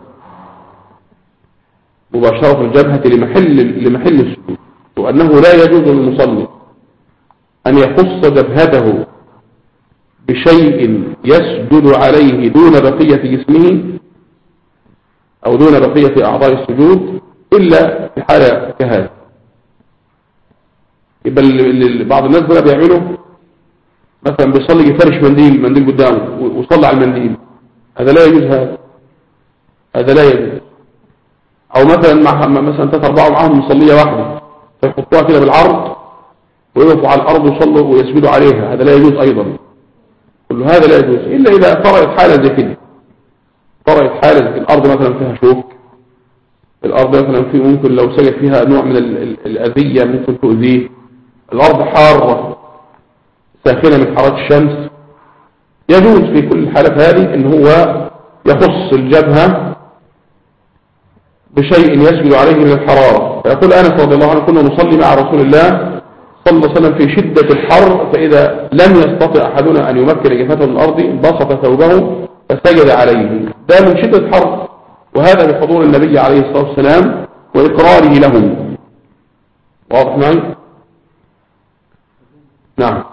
مباشرة الجبهة لمحل لمحل السجود، وأنه لا يجوز للمصلي أن يخص جبهته بشيء يسجد عليه دون بقية جسمه أو دون بقية أعضاء السجود إلا في حالة كهذا. يبقى بعض الناس بقى بيعملوا مثلا بيصلي يفرش منديل منديل قدامه ويصلي على المنديل، هذا لا يجوز، هذا هذا لا يجوز. أو مثلا مع مثلا ثلاثة أربعة معهم مصلية واحدة فيحطوها كده بالعرض ويقفوا على الأرض ويصلوا ويسجدوا عليها، هذا لا يجوز أيضا. كل هذا لا يجوز إلا إذا طرأت حالة زي كده، طرأت حالة زي الأرض مثلا فيها شوك، الأرض مثلا في ممكن لو سجد فيها نوع من الأذية ممكن تؤذيه، الأرض حارة ساخنة من حرارة الشمس، يجوز في كل الحالات هذه إن هو يخص الجبهة بشيء يسجد عليه من الحرارة. فيقول أنس رضي الله عنه كنا نصلي مع رسول الله صلى الله عليه وسلم في شدة الحر، فإذا لم يستطع أحدنا أن يمكن جبهته من الأرض بسط ثوبه فسجد عليه، ده من شدة الحر، وهذا بحضور النبي عليه الصلاة والسلام وإقراره لهم. واضح معي؟ نعم.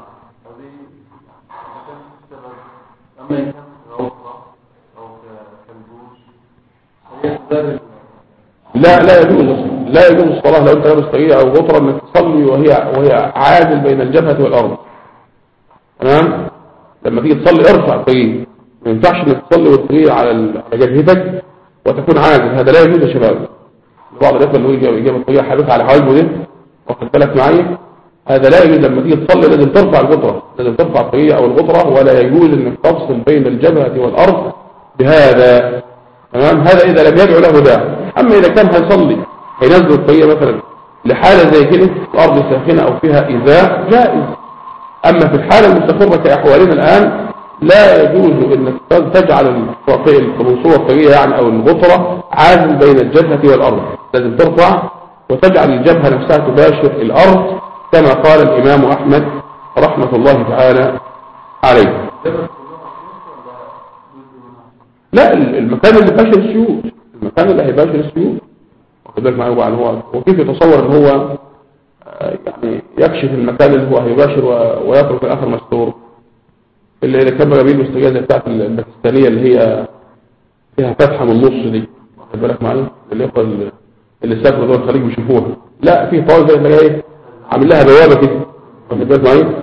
لا لا يجوز لا يجوز الصلاة لو أنت لابس طاقية أو غطرة أنك تصلي وهي وهي عادل بين الجبهة والأرض. تمام؟ لما تيجي تصلي ارفع الطاقية، ما ينفعش انك تصلي والطاقية على على جبهتك وتكون عادل، هذا لا يجوز يا شباب. بعض الإخوة اللي هو يجيب الطاقية حابسها على حواجبه دي، واخد بالك معايا؟ هذا لا يجوز. لما تيجي تصلي لازم ترفع الغطرة، لازم ترفع الطاقية أو الغطرة، ولا يجوز انك تفصل بين الجبهة والأرض بهذا. تمام؟ هذا إذا لم يدعو له داع. أما إذا كان هيصلي هينزل الطاقية مثلا لحالة زي كده الأرض ساخنة أو فيها إيذاء جائز. أما في الحالة المستقرة كأحوالنا الآن لا يجوز أنك تجعل المنصورة الطاقية يعني أو الغطرة عازل بين الجبهة والأرض، لازم ترفع وتجعل الجبهة نفسها تباشر الأرض كما قال الإمام أحمد رحمة الله تعالى عليه. لا، المكان اللي باشر السيوط، المكان اللي هيباشر السيوط، واخد بالك معايا؟ يعني هو وكيف يتصور ان هو يعني يكشف المكان اللي هو هيباشر ويترك الاخر مستور؟ اللي اذا كان بيلبس السجاده بتاعت الباكستانيه اللي هي فيها فتحه من النص دي، واخد بالك معايا؟ اللي هو اللي سافروا دول الخليج بيشوفوها، لا في طاوله اللي هي عامل لها بوابه كده، واخد بالك معايا؟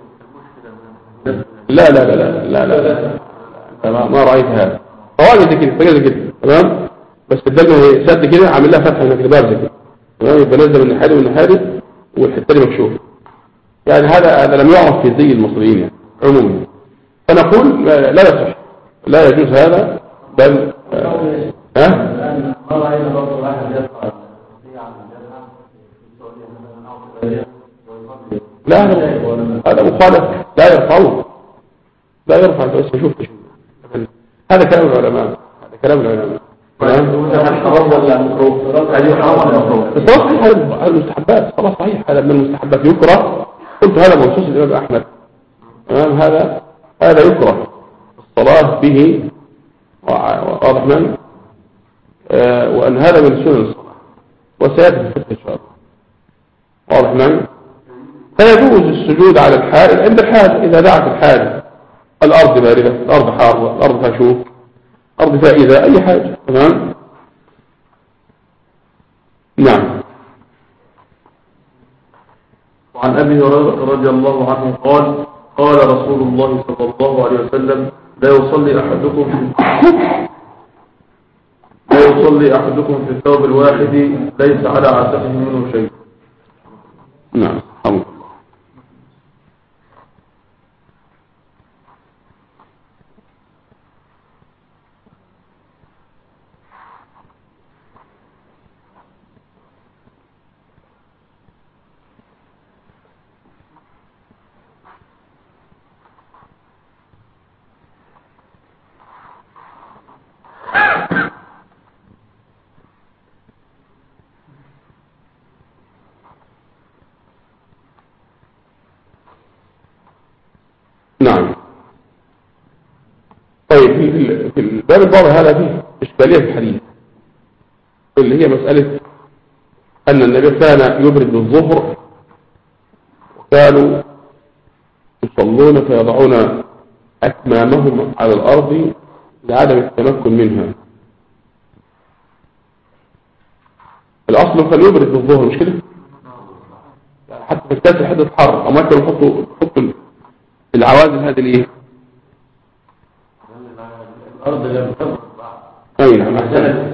لا لا لا لا لا لا, لا. ما رايت هذا طوال زي كده زي كده. تمام؟ بس الدم سد كده عامل لها فتحه هناك باب زي كده. تمام؟ يبقى نازله من الناحيه ومن الناحيه والحته دي مكشوفه. يعني هذا هذا لم يعرف في زي المصريين يعني عموما. فنقول لا يصح، لا يجوز هذا، بل آه ها ما راينا برضه واحد يرفع لا هذا مخالف، لا يرفعه، لا يرفع. انت بس شوف هذا كلام العلماء، هذا كلام العلماء. حرام ولا مكروه؟ هذه حرام ولا مكروه؟ صحيح هذا المستحبات، خلاص صحيح هذا من المستحبات يكره. قلت هذا منصوص الإمام أحمد. تمام؟ هذا هذا يكره الصلاة به، واضح من آه وأن هذا من سنن الصلاة وسيأتي في الفتح إن شاء الله. واضح من فيجوز السجود على الحائل عند الحاجة، إذا دعت الحاجة، الأرض باردة، الأرض حارة، الأرض فيها شوك، الأرض فيها إذا أي حاجة. تمام؟ نعم. وعن أبي هريرة رضي الله عنه قال قال رسول الله صلى الله عليه وسلم لا يصلي أحدكم لا يصلي أحدكم في الثوب الواحد ليس على عاتقه منه شيء. نعم. الله. نعم. طيب في في الباب الباب هذا فيه إشكالية في الحديث اللي هي مسألة أن النبي كان يبرد الظهر وكانوا يصلون فيضعون أكمامهم على الأرض لعدم التمكن منها. الأصل كان يبرد الظهر مش كده؟ حتى في التاسع حدة حر أما كانوا يحطوا يحطوا العوازل هذه الإيه؟ الأرض لم تبرد أي نعم أحسن.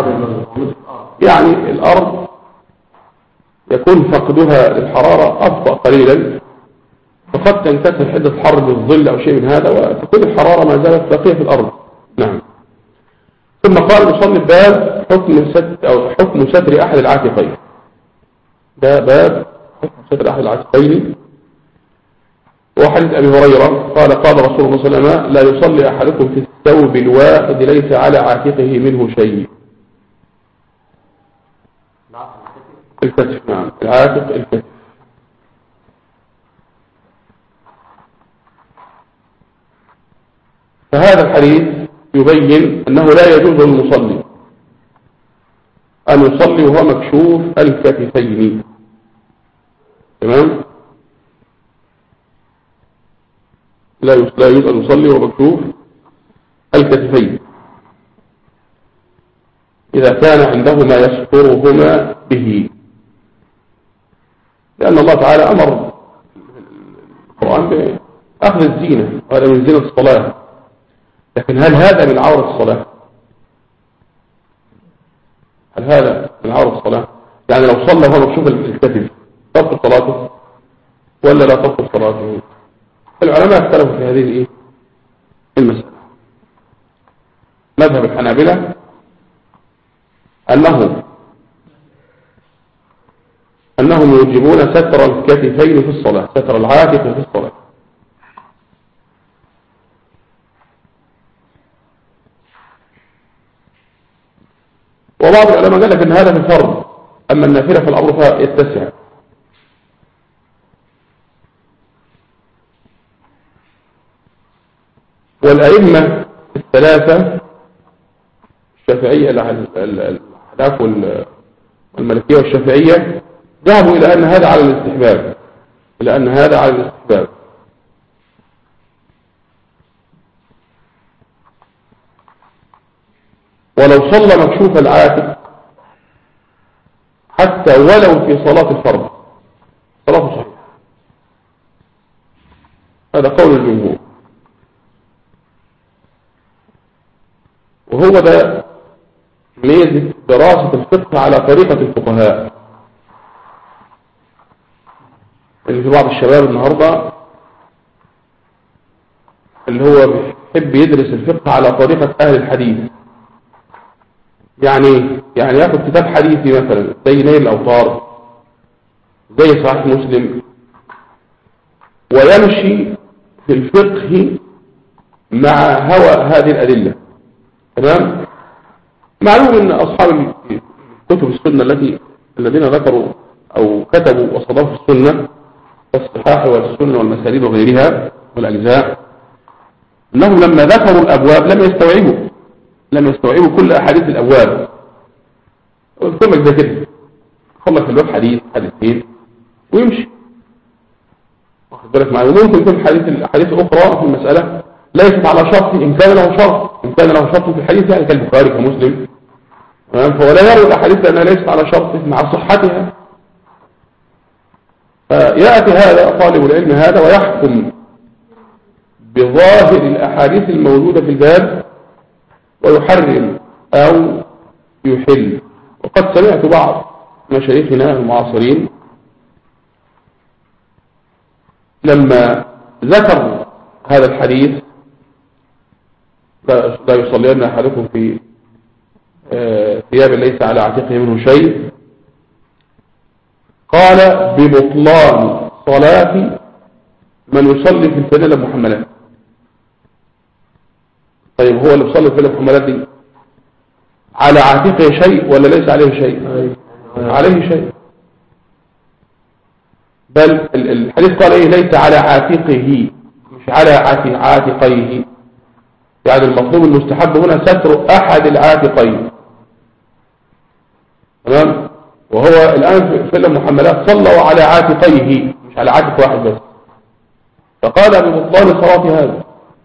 يعني الأرض يكون فقدها للحرارة أبطأ قليلا فقد تنكسر حدة حر بالظل أو شيء من هذا وتكون الحرارة ما زالت باقية في الأرض. نعم. ثم قال مصنف باب حكم ستر أو حكم ستر أحد العاتقين. ده باب حكم ستر أحد العاتقين. وحديث أبي هريرة قال قال رسول الله صلى الله عليه وسلم لا يصلي أحدكم في الثوب الواحد ليس على عاتقه منه شيء. الكتف. نعم العاتق الكتف. فهذا الحديث يبين أنه لا يجوز للمصلي أن يصلي وهو مكشوف الكتفين. تمام. لا يجوز أن يصلي وهو مكشوف الكتفين إذا كان عنده ما يسترهما به، لأن الله تعالى أمر القرآن بأخذ الزينة وهذا من زينة الصلاة. لكن هل هذا من عورة الصلاة؟ هل هذا من عورة الصلاة؟ يعني لو صلى وهو مكشوف الكتف تبطل صلاته ولا لا تبطل صلاته؟ العلماء اختلفوا في هذه المسألة. مذهب الحنابلة أنه أنهم يوجبون ستر الكتفين في الصلاة، ستر العاتق في الصلاة. وبعض العلماء قال لك ان هذا في الفرض، اما النافله في الامر فيتسع. والائمه الثلاثه الشافعيه الاحناف والمالكيه والشافعيه ذهبوا الى ان هذا على الاستحباب، الى ان هذا على الاستحباب. ولو صلى مكشوف العاتق حتى ولو في صلاة الفرض صلاة صحيحة. هذا قول الجمهور، وهو ده ميزة دراسة الفقه على طريقة الفقهاء. اللي في بعض الشباب النهاردة اللي هو بيحب يدرس الفقه على طريقة أهل الحديث. يعني يعني ياخذ كتاب حديثي مثلا زي نيل الأوطار زي صحيح مسلم ويمشي في الفقه مع هوى هذه الأدلة. تمام. معلوم ان أصحاب كتب السنة التي الذين ذكروا أو كتبوا وصدروا في السنة الصحاح والسنة والمساليد وغيرها والأجزاء أنهم لما ذكروا الأبواب لم يستوعبوا لم يستوعبوا كل أحاديث الأبواب. ثم زي كده خلص الباب حديث حديثين ويمشي، واخد بالك معايا. وممكن يكون حديث الأحاديث أخرى في المسألة ليست على شرط إن كان له شرط، إن كان له شرط في الحديث يعني كالبخاري كمسلم، فهو لا يروي الأحاديث لأنها ليست على شرط مع صحتها. فيأتي هذا طالب العلم هذا ويحكم بظاهر الأحاديث الموجودة في الباب ويحرم أو يحل. وقد سمعت بعض مشايخنا المعاصرين لما ذكر هذا الحديث لا يصلين أحدكم في ثياب ليس على عاتقه منه شيء، قال ببطلان صلاة من يصلي في الفانلة المحملات. طيب هو اللي بيصلي في المحملات دي على عاتقه شيء ولا ليس عليه شيء؟ عليه شيء. بل الحديث قال ايه؟ ليس على عاتقه، مش على عاتقيه، يعني المطلوب المستحب هنا ستر أحد العاتقين. تمام. وهو الآن في المحملات صلوا على عاتقيه مش على عاتق واحد بس، فقال ببطلان صلاة هذا.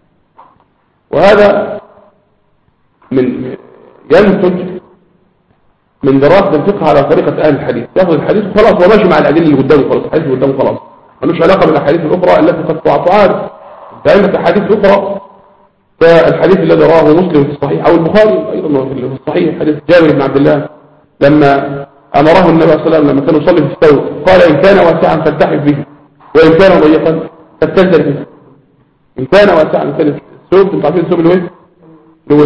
وهذا من ينتج من دراسة الفقه على طريقة أهل الحديث، يأخذ الحديث خلاص هو ماشي مع الأدلة اللي قدامه خلاص، الحديث اللي قدامه خلاص ملوش علاقة بالأحاديث الأخرى التي قد تعارض. فعندك أحاديث أخرى كالحديث الذي رواه مسلم في الصحيح أو البخاري أيضا في الصحيح، حديث جابر بن عبد الله لما أمره النبي صلى الله عليه وسلم لما كان يصلي في الثوب قال إن كان واسعا فالتحف به وإن كان ضيقا فاتزل به. إن كان واسعا كان الثوب، انتوا عارفين الثوب اللي هو ايه؟ اللي هو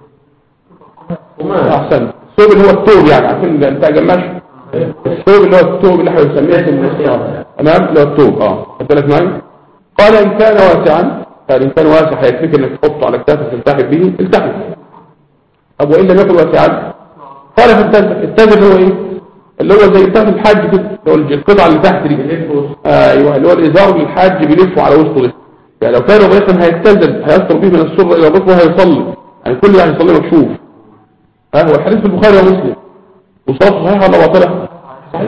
ايه؟ أحسن. الثوب اللي هو الثوب يعني عارفين انت جماش الثوب اللي هو الثوب اللي احنا بنسميه تمام اللي هو الثوب اه خدت بالك معايا. قال إن كان واسعا، قال إن كان واسع هيكفيك انك تحطه على كتافك تلتحف به التحف. طب وإن لم يكن واسعا قال فالتزل. التزل هو ايه؟ اللي هو زي بتاع الحاج كده، اللي هو القطعه اللي تحت دي ايوه اللي هو الازار للحاج بيلفوا على وسطه ده. يعني لو كان ضيقا هيتزل هيستر به من السره الى الركبه وهيصلي، يعني كل اللي هيصلي مكشوف. ها هو الحديث في البخاري ومسلم وصلاته صحيحه ولا باطله؟ صحيح.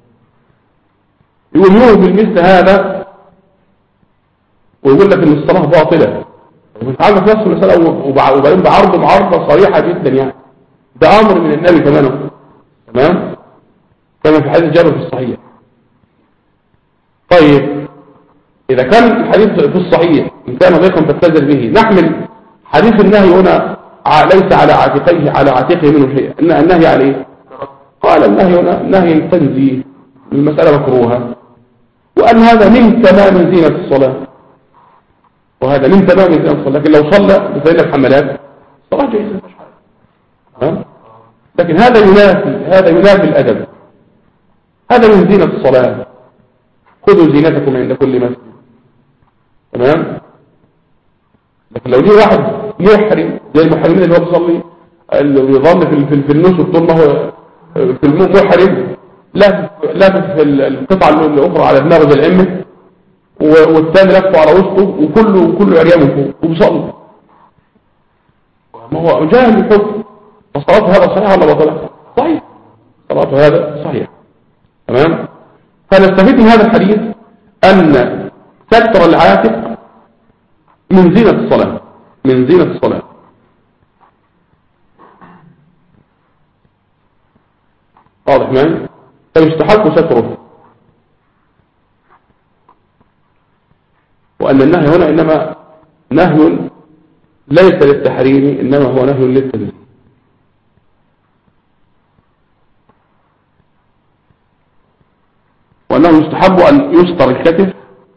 يقول يوم مثل هذا ويقول لك ان الصلاه باطله وبيتعامل في نفس المساله وبعدين بعرض معارضه صريحه جدا، يعني ده امر من النبي كمان. تمام كما في حديث جابر في الصحيح. طيب إذا كان الحديث في الصحيح إن كان ضيقا فاتزل به، نحمل حديث النهي هنا ليس على عاتقيه على عاتقه منه شيء، إن النهي عليه قال النهي هنا نهي تنزيه، المسألة مكروهة، وأن هذا من تمام زينة الصلاة، وهذا من تمام زينة الصلاة. لكن لو صلى بزين الحملات الصلاة جيدة مش حاجة، لكن هذا ينافي هذا ينافي الأدب، هذا من زينة الصلاة. خذوا زينتكم عند كل مسجد. تمام. لكن لو جه واحد محرم زي المحرمين اللي هو بيصلي اللي يظل في في النص طول ما هو في المحرم لا لا في القطعه الاخرى على دماغه زي العمه والثاني لفه على وسطه وكله كله عريان من فوق وبيصلي، ما هو جاهل بالحكم. فصلاته هذا صحيح ولا باطله؟ صحيح، صلاته هذا صحيح. تمام. فنستفيد من هذا الحديث أن ستر العاتق من زينة الصلاة، من زينة الصلاة. واضح معي؟ فيستحق ستره، وأن النهي هنا إنما نهي ليس للتحريم، إنما هو نهي للتنزيه. وأنه يستحب أن يستر الكتف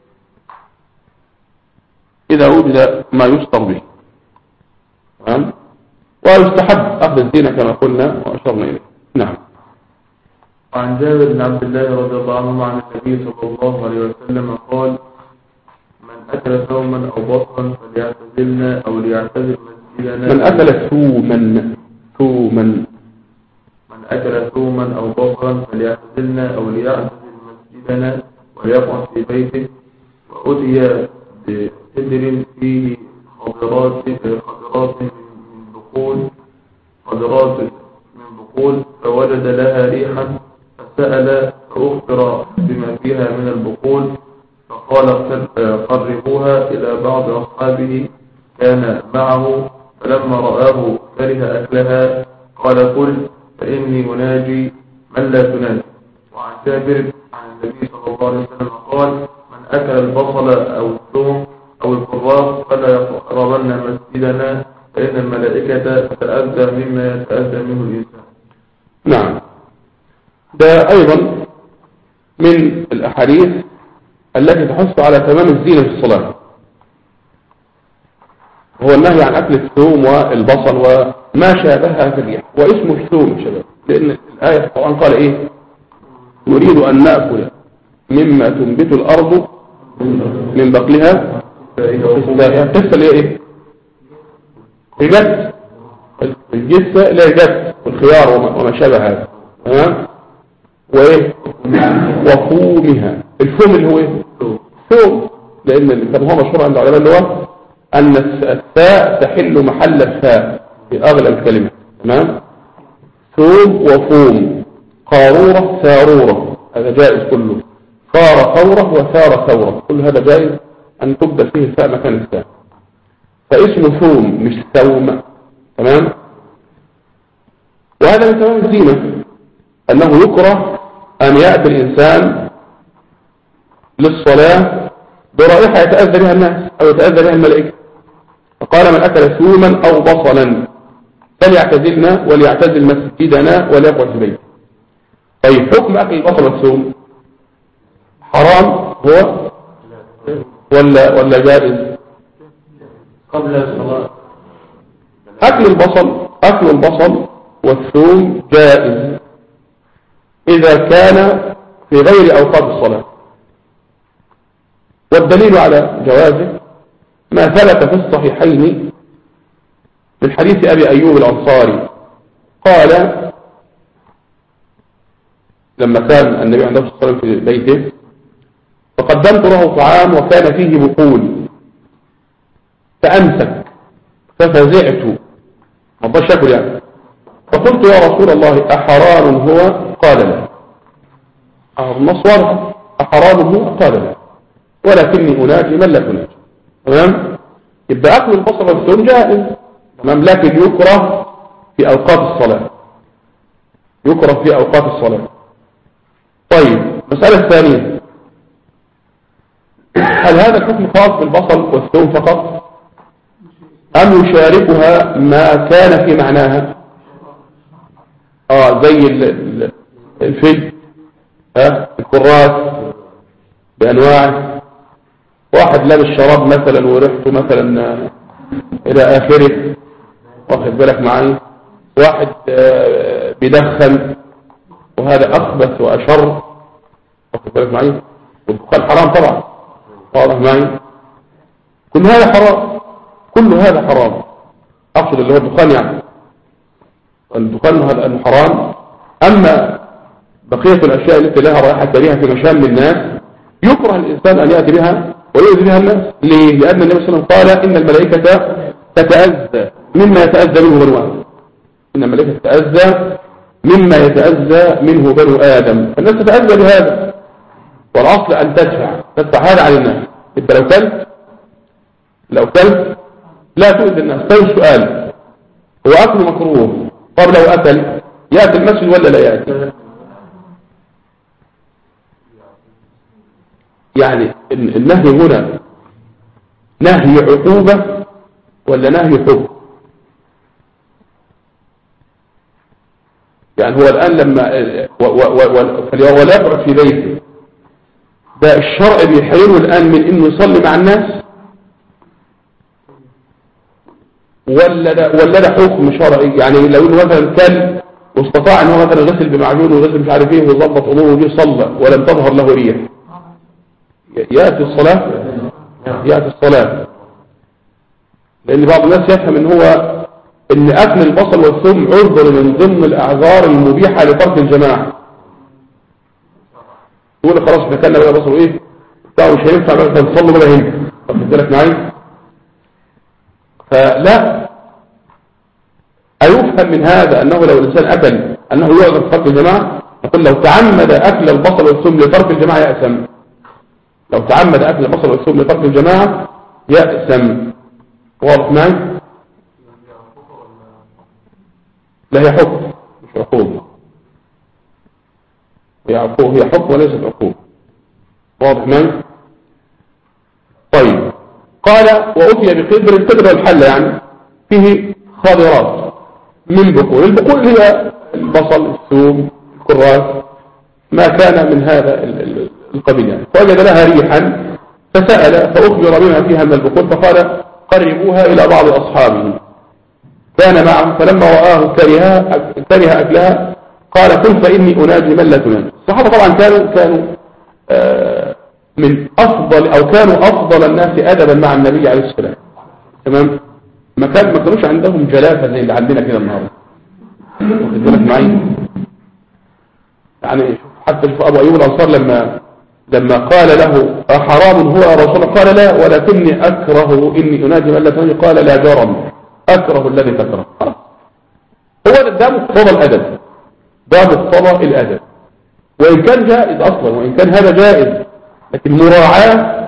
إذا وجد ما يستر به. تمام. ويستحب أخذ الزينة كما قلنا وأشرنا إليه. نعم. وعن جابر بن عبد الله رضي الله عنه عن النبي صلى الله عليه وسلم قال: من أكل ثوما أو بصرا فليعتزلنا أو ليعتزل مسجدنا. من أكل ثوما ثوما من أكل ثوما أو بصرا فليعتزلنا أو ليعتزل مسجدنا وليقعد في بيته. وأتي بسدر فيه خضرات خضرات من بقول خضرات من بقول فوجد لها ريحا فسأل فأخبر بما فيها من البقول فقال قربوها إلى بعض أصحابه كان معه، فلما رآه كره أكلها قال: قل فإني مناجي من لا تناجي. وعن جابر عن النبي صلى الله عليه وسلم قال: من أكل البصل أو الثوم أو الكراث فلا يقربن مسجدنا فإن الملائكة تتأذى مما يتأذى منه الإنسان. نعم. ده أيضا من الأحاديث التي تحث على تمام الزينة في الصلاة، هو النهي عن أكل الثوم والبصل وما شابهها في الريح. واسمه الثوم يا شباب لأن الآية في القرآن قال إيه؟ نريد أن نأكل مما تنبت الأرض من بقلها. القصة اللي هي إيه؟ الجد، الجثة لا جد والخيار وما شابه هذا. تمام. وإيه؟ وفومها. الفوم اللي هو إيه؟ ثوم. ده لأن كان هو مشهور عند العلماء اللي هو أن الثاء تحل محل الفاء في أغلى الكلمة. تمام. ثوم وفوم، قارورة ثارورة، هذا جائز كله. ثار ثورة وثار ثورة، كل هذا جائز أن تبدل فيه الفاء مكان الثاء. فاسم ثوم مش ثوم. تمام. وهذا من تمام الزينة، أنه يكره أن يأتي الإنسان للصلاة برائحة يتأذى بها الناس أو يتأذى بها الملائكة. فقال من أكل ثوما أو بصلا فليعتزلنا وليعتزل مسجدنا وليقعد في بيته. طيب حكم أكل البصل والثوم حرام هو ولا ولا جائز؟ قبل الصلاة أكل البصل أكل البصل والثوم جائز إذا كان في غير أوقات الصلاة. والدليل على جوازه ما ثبت في الصحيحين من حديث أبي أيوب الأنصاري قال لما كان النبي عليه الصلاة والسلام في بيته فقدمت له طعام وكان فيه بقول فأمسك ففزعت، ما رضاش ياكل يعني. فقلت يا رسول الله أحرام هو؟ قال لا. النص واضح، أحرام هو؟ قال لا، ولكني أناجي من لا تناجي. تمام. يبقى أكل البصل والثوم جائز، تمام، لكن يكره في أوقات الصلاة، يكره في أوقات الصلاة. طيب المسألة الثانية، هل هذا الحكم خاص بالبصل والثوم فقط أم يشاركها ما كان في معناها؟ آه زي الفل، ها، الكراس بأنواعه، واحد لابس شراب مثلا وريحته مثلا إلى آخره، واخد بالك معي، واحد بيدخن وهذا أخبث وأشر، واخد بالك معي، والدخان حرام طبعا، واضح معي، كل هذا حرام، كل هذا حرام، أقصد اللي هو الدخان يعني، الدخان هذا أنه حرام. أما بقية الأشياء التي لها رائحة كريهة في مشام الناس يكره الإنسان أن يأتي بها ويؤذي بها الناس. ليه؟ لأن النبي صلى الله عليه وسلم قال إن الملائكة تتأذى مما يتأذى منه بنو آدم، إن الملائكة تتأذى مما يتأذى منه بنو آدم، فالناس تتأذى بهذا، والأصل أن تدفع تدفع هذا عن الناس. إنت لو كلت لو كلت لا تؤذي الناس. طيب سؤال، هو أكل مكروه، طب لو أكل يأتي المسجد ولا لا يأتي؟ يعني النهي هنا نهي عقوبة ولا نهي حكم؟ يعني هو الآن لما ولا يقعد في بيته، ده الشرع بيحرمه الآن من إنه يصلي مع الناس ولا ده ولا ده حكم شرعي؟ يعني لو إنه مثلا كل واستطاع إنه مثلا غسل بمعجون وغسل مش عارف إيه وظبط أموره ودي صلى ولم تظهر له ريح، يأتي الصلاة يأتي الصلاة لأن بعض الناس يفهم إن هو إن أكل البصل والثوم عذر من ضمن الأعذار المبيحة لترك الجماعة. يقول خلاص احنا كنا بقى بصل إيه بتاعه مش هينفع بقى نصلي بقى هنا، طب بالك معي. فلا أيفهم من هذا أنه لو الإنسان أكل أنه يعذر ترك الجماعة؟ نقول لو تعمد أكل البصل والثوم لترك الجماعة يأثم، لو تعمد أكل البصل والثوم لترك الجماعة يأثم. واضح معي؟ لا هي حكم مش عقوبة، هي عقوبة، هي حكم وليست عقوبة. واضح معي؟ طيب قال وأتي بقدر القدر والحل يعني فيه خاضرات من بقول، البقول هي البصل الثوم الكراس ما كان من هذا القبيل يعني. فوجد لها ريحا فسأل فأخبر بما فيها من البقول فقال قربوها إلى بعض أصحابه كان معه، فلما رآه كره كره أكلها قال قل فإني أناجي من لا تناجي. الصحابة طبعا كانوا كانوا آه من أفضل أو كانوا أفضل الناس أدبا مع النبي عليه الصلاة والسلام. تمام. ما كان ما كانوش عندهم جلافة زي اللي عندنا كده النهارده. واخد بالك معي؟ يعني حتى شوف أبو أيوب الأنصار لما لما قال له أحرام هو يا رسول الله؟ قال لا، ولكني أكره إني أنادي من لا تنادي. قال لا جرم، أكره الذي تكره. هو ده مقتضى الأدب، ده مقتضى الأدب، وإن كان جائز أصلا، وإن كان هذا جائز، لكن مراعاة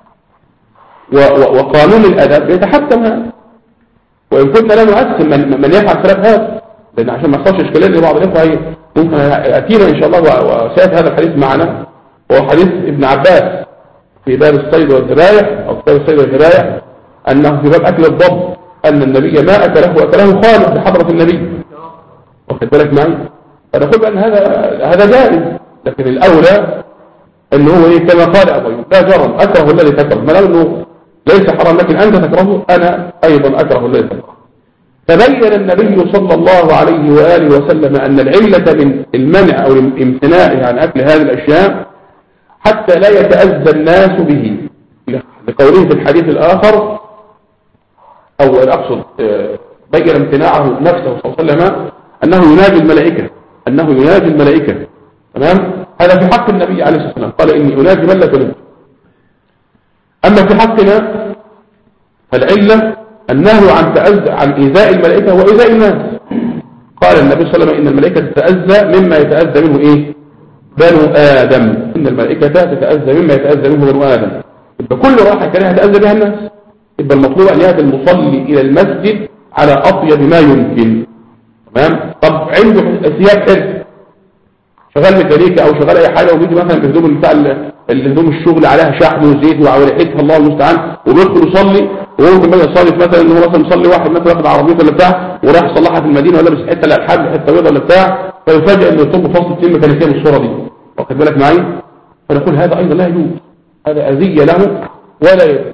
وقانون الأدب يتحتم هذا. وإن كنت لا نؤثم من, من يفعل خلاف هذا، لأن عشان ما يحصلش إشكالية لبعض الإخوة ممكن أتينا إن شاء الله وسيأتي هذا الحديث معنا، وهو حديث ابن عباس في باب الصيد والذبائح أو كتاب الصيد والذبائح، أنه في باب أكل الضب أن النبي ما أكله وأكله خالد بحضرة النبي. واخد بالك معي؟ فنقول بأن هذا هذا جائز، لكن الأولى أنه هو إيه كما قال أبو أيوب لا جرم، أكره الذي تكره، ما أنه ليس حرام لكن أنت تكرهه، أنا أيضا أكره الذي تكره. فبين النبي صلى الله عليه وآله وسلم أن العلة من المنع أو الامتناع عن أكل هذه الأشياء حتى لا يتأذى الناس به، لقوله في الحديث الآخر، أو أقصد بين امتناعه نفسه صلى الله عليه وسلم أنه يناجي الملائكة، أنه يناجي الملائكة. تمام؟ هذا في حق النبي عليه الصلاة والسلام، قال إني أناجي من لا تناجي. أما في حقنا فالعلة النهي عن تأذى عن إيذاء الملائكة وإيذاء الناس. قال النبي صلى الله عليه وسلم إن الملائكة تتأذى مما يتأذى منه إيه؟ بنو آدم. إن الملائكة تتأذى مما يتأذى منه بنو آدم. يبقى كل راحة كان يتأذى بها الناس، يبقى المطلوب أن يأتي المصلي إلى المسجد على أطيب ما يمكن. تمام؟ طب عنده ثياب حرف، شغال ميكانيكا أو شغال أي حاجة، وبيجي مثلا بهدوم بتاع الهدوم الشغل عليها شحم وزيت وريحتها الله المستعان، وبيدخل يصلي، وممكن بقى يصلي مثلا ان هو مثلا يصلي واحد مثلا واخد عربيته ولا بتاع وراح يصلحها في المدينه ولا لابس حته الالحاد حته بيضاء ولا بتاع، فيفاجئ انه يطب فصل اثنين ميكانيكيه بالصوره دي. واخد بالك معايا؟ فنقول هذا ايضا لا يجوز، هذا اذيه له ولا يجوز.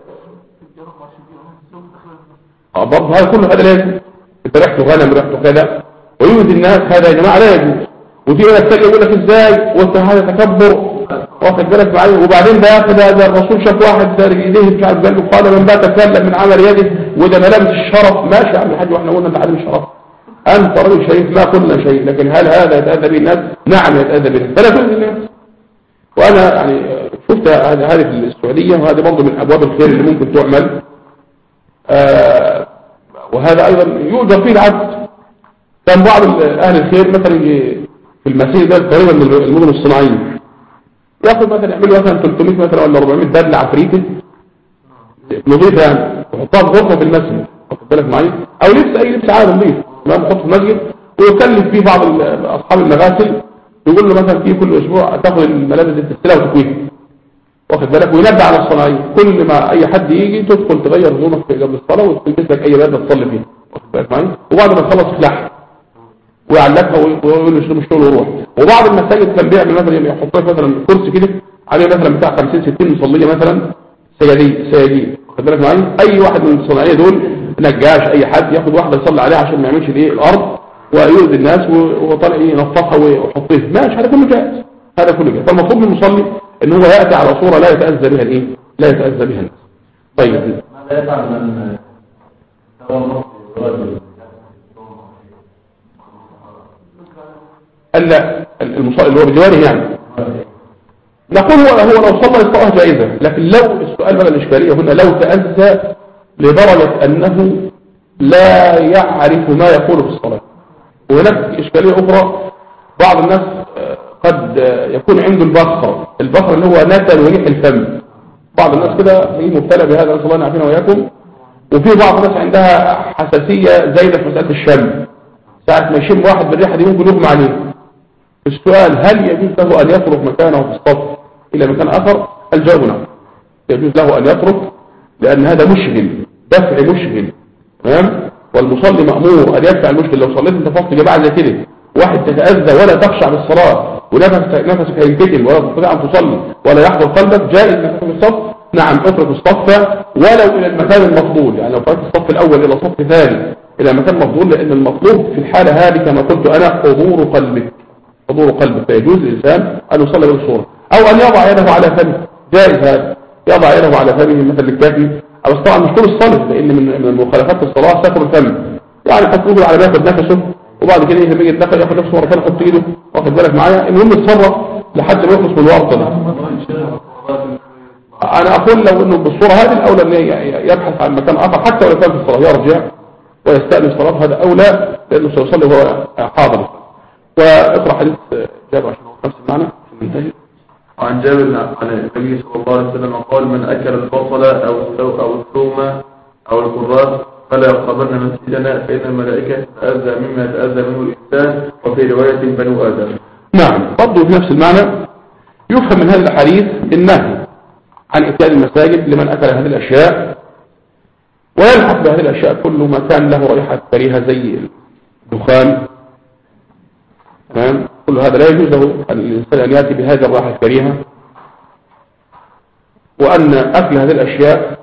اه برضه هذا كله هذا لازم، انت ريحته غنم ريحته كذا ويؤذي الناس، هذا يا جماعه لا يجوز. وفي ناس تاني يقول لك ازاي وانت هذا تكبر، واخد بالك معايا؟ وبعدين ده ياخد هذا الرسول شاف واحد دار ايديه مش عارف قال له قال من بات كلم من عمل يده، وده ملابس الشرف. ماشي يا عم الحاج، واحنا قلنا انت عدم الشرف، انت راجل شريف ما قلنا شيء، لكن هل هذا يتاذى به الناس؟ نعم يتاذى به الناس، فلا تؤذي الناس. وانا يعني شفت هذه في السعوديه، وهذه برضه من ابواب الخير اللي ممكن تعمل. آه وهذا ايضا يؤجر فيه العبد. كان بعض اهل الخير مثلا في المسير ده قريبا من المدن الصناعيه ياخذ مثلا يعملوا مثلا ثلاثمائة مثلا ولا أربعمائة بدله عفريته نظيفه يعني، ويحطها في غرفه في المسجد، واخد بالك معايا؟ او لبس اي لبس عادي نظيف تمام، يحطه في المسجد ويكلف فيه بعض اصحاب المغاسل، يقول له مثلا في كل اسبوع تاخذ الملابس دي تغسلها وتكويها، واخد بالك؟ وينبه على الصناعيه كل ما اي حد يجي تدخل تغير هدومك قبل الصلاه وتلبس لك اي بدله تصلي فيها، واخد بالك معايا؟ وبعد ما تخلص تخلعها ويعلقها ويقول له اشتغل الشغل وروح. وبعض المساجد كان بيعمل مثلا يحط لك مثلا كرسي كده عليه مثلا بتاع خمسين ستين مصليه مثلا سياديه سياديه، واخد بالك معايا؟ اي واحد من الصناعيه دول نجاش اي حد ياخد واحده يصلي عليها عشان ما يعملش الايه الارض ويؤذي الناس وهو طالع ينفخها ويحطها، ماشي هذا كله جائز، هذا كله جائز. فالمطلوب من المصلي ان هو ياتي على صوره لا يتاذى بها الايه؟ لا يتاذى بها الناس. طيب ماذا يفعل من تورط الرجل؟ ألا المصلي اللي هو بجواره يعني نقول هو هو لو صلى الصلاة جائزة، لكن لو السؤال بقى الإشكالية هنا لو تأذى لدرجة أنه لا يعرف ما يقول في الصلاة. وهناك إشكالية أخرى، بعض الناس قد يكون عنده البصر البصر اللي هو نتن وريح الفم، بعض الناس كده هي مبتلى بهذا، نسأل الله نعافينا وإياكم. وفي بعض الناس عندها حساسية زايدة في مسألة الشم، ساعة ما يشم واحد بالريحة دي ممكن يغمى عليه. السؤال هل يجوز له أن يترك مكانه في الصف إلى مكان آخر؟ الجواب نعم، يجوز له أن يترك، لأن هذا مشغل، دفع مشغل، تمام؟ والمصلي مأمور أن يدفع المشغل. لو صليت أنت فقط جماعة زي كده واحد تتأذى ولا تخشع بالصلاة ونفسك نفسك هينكتل ولا تستطيع أن تصلي ولا يحضر قلبك، جائز أنك تترك الصف، نعم اترك الصف ولو إلى المكان المفضول. يعني لو تركت الصف الأول إلى صف ثاني إلى مكان مفضول، لأن المطلوب في الحالة هذه كما قلت أنا حضور قلبك، حضور قلبك، فيجوز الإنسان أن يصلي بالصورة أو أن يضع يده على فمه، جائز هذا، يضع يده على فمه مثل الكافي. أو طبعا مش كل الصلاة، لأن من من مخالفات الصلاة ستر الفم، يعني قد تقول على ياخد نفسه وبعد كده إذا بيجي يتنفس ياخد نفسه مرة ثانية يحط إيده، واخد بالك معايا؟ المهم يتصرف لحد ما يخلص من الورطة ده. أنا أقول لو أنه بالصورة هذه الأولى أن يبحث عن مكان آخر حتى ولو كان في الصلاة يرجع ويستأنس صلاة، هذا أولى لأنه سيصلي وهو حاضر. وإقرأ حديث جابر عشان هو نفس المعنى منتهي. وعن جابر عن النبي صلى الله عليه وسلم قال: من أكل البصل أو أو الثوم أو الكراث فلا يقربن مسجدنا فإن الملائكة تتأذى مما يتأذى منه الإنسان، وفي رواية بنو آدم. نعم، برضه في نفس المعنى. يفهم من هذا الحديث النهي عن إتيان المساجد لمن أكل هذه الأشياء، ويلحق بهذه الأشياء كل ما كان له رائحة كريهة زي الدخان. تمام، كل هذا لا يجوز له الإنسان أن يأتي بهذه الرائحة الكريهة، وأن أكل هذه الأشياء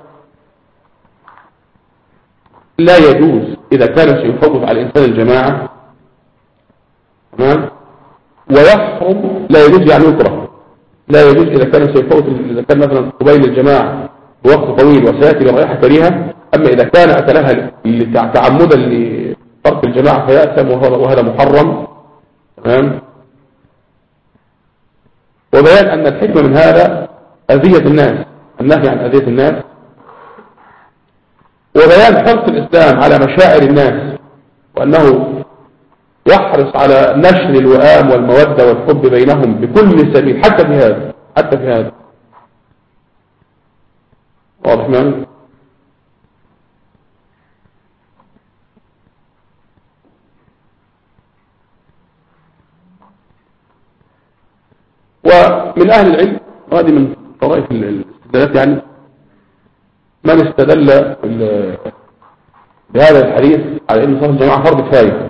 لا يجوز إذا كان سيفوت على الإنسان الجماعة. تمام، ويحرم لا يجوز يعني يكره، لا يجوز إذا كان سيفوت، إذا كان مثلا قبيل الجماعة بوقت طويل وسيأتي برائحة كريهة. أما إذا كان أكلها تعمدا لترك الجماعة فيأثم، وهذا محرم. تمام، وبيان أن الحكمة من هذا أذية الناس، النهي عن أذية الناس، وبيان حرص الإسلام على مشاعر الناس، وأنه يحرص على نشر الوئام والمودة والحب بينهم بكل سبيل، حتى في هذا حتى في هذا واضح معي؟ ومن أهل العلم، وهذه من طرائف الاستدلالات يعني، من استدل بهذا الحديث على أن صلاة الجماعة فرض كفاية.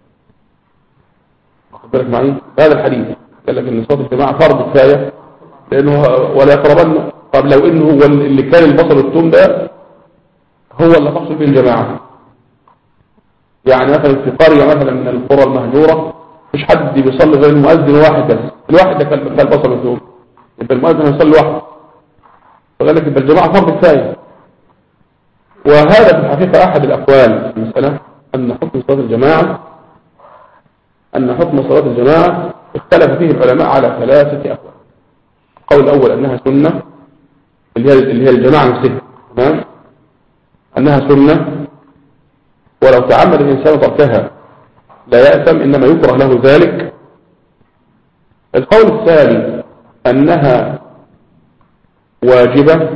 واخد بالك معي؟ هذا الحديث قال لك أن صلاة الجماعة فرض كفاية، لأنه ولا يقربن. طب لو إنه هو اللي كان البصل والثوم ده هو اللي تحصل به الجماعة، يعني مثلا في قرية مثلا من القرى المهجورة مش حد بيصلي غير المؤذن واحد بس، الواحد ده كان البصل والثوم، يبقى المؤذن هيصلي واحد، فقال لك يبقى الجماعة فرض كفاية. وهذا في الحقيقة أحد الأقوال في المسألة، أن حكم صلاة الجماعة أن حكم صلاة الجماعة اختلف فيه العلماء على ثلاثة أقوال. القول الأول أنها سنة، اللي هي اللي هي الجماعة نفسها، تمام، أنها سنة ولو تعمد الإنسان تركها لا يأثم، إنما يكره له ذلك. القول الثاني أنها واجبة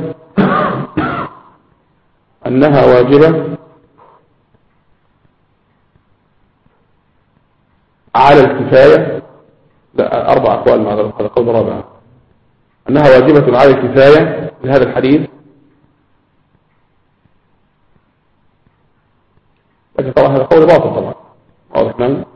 أنها واجبة على الكفاية. لا، أربع أقوال مع هذا القول الرابع، أنها واجبة على الكفاية لهذا الحديث. لكن طبعا هذا قول باطل طبعا، واضح معي؟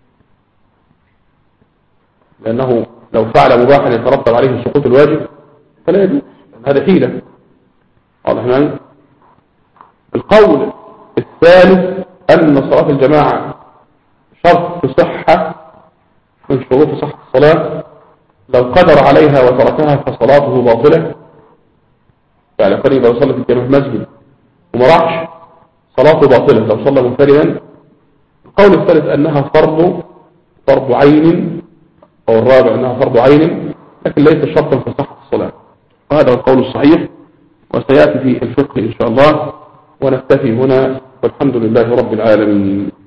لأنه لو فعل مباحا يترتب عليه سقوط الواجب فلا يجوز، هذا حيلة، واضح معي؟ القول الثالث أن صلاة الجماعة شرط صحة من شروط صحة الصلاة، لو قدر عليها وتركها فصلاته باطلة. يعني قريب لو صلى في الجامع مسجد وما راحش صلاته باطلة لو صلى منفردا. القول الثالث أنها فرض فرض عين، أو الرابع أنها فرض عين لكن ليس شرطا في صحة الصلاة، وهذا هو القول الصحيح، وسيأتي في الفقه إن شاء الله. ونكتفي هنا، والحمد لله رب العالمين.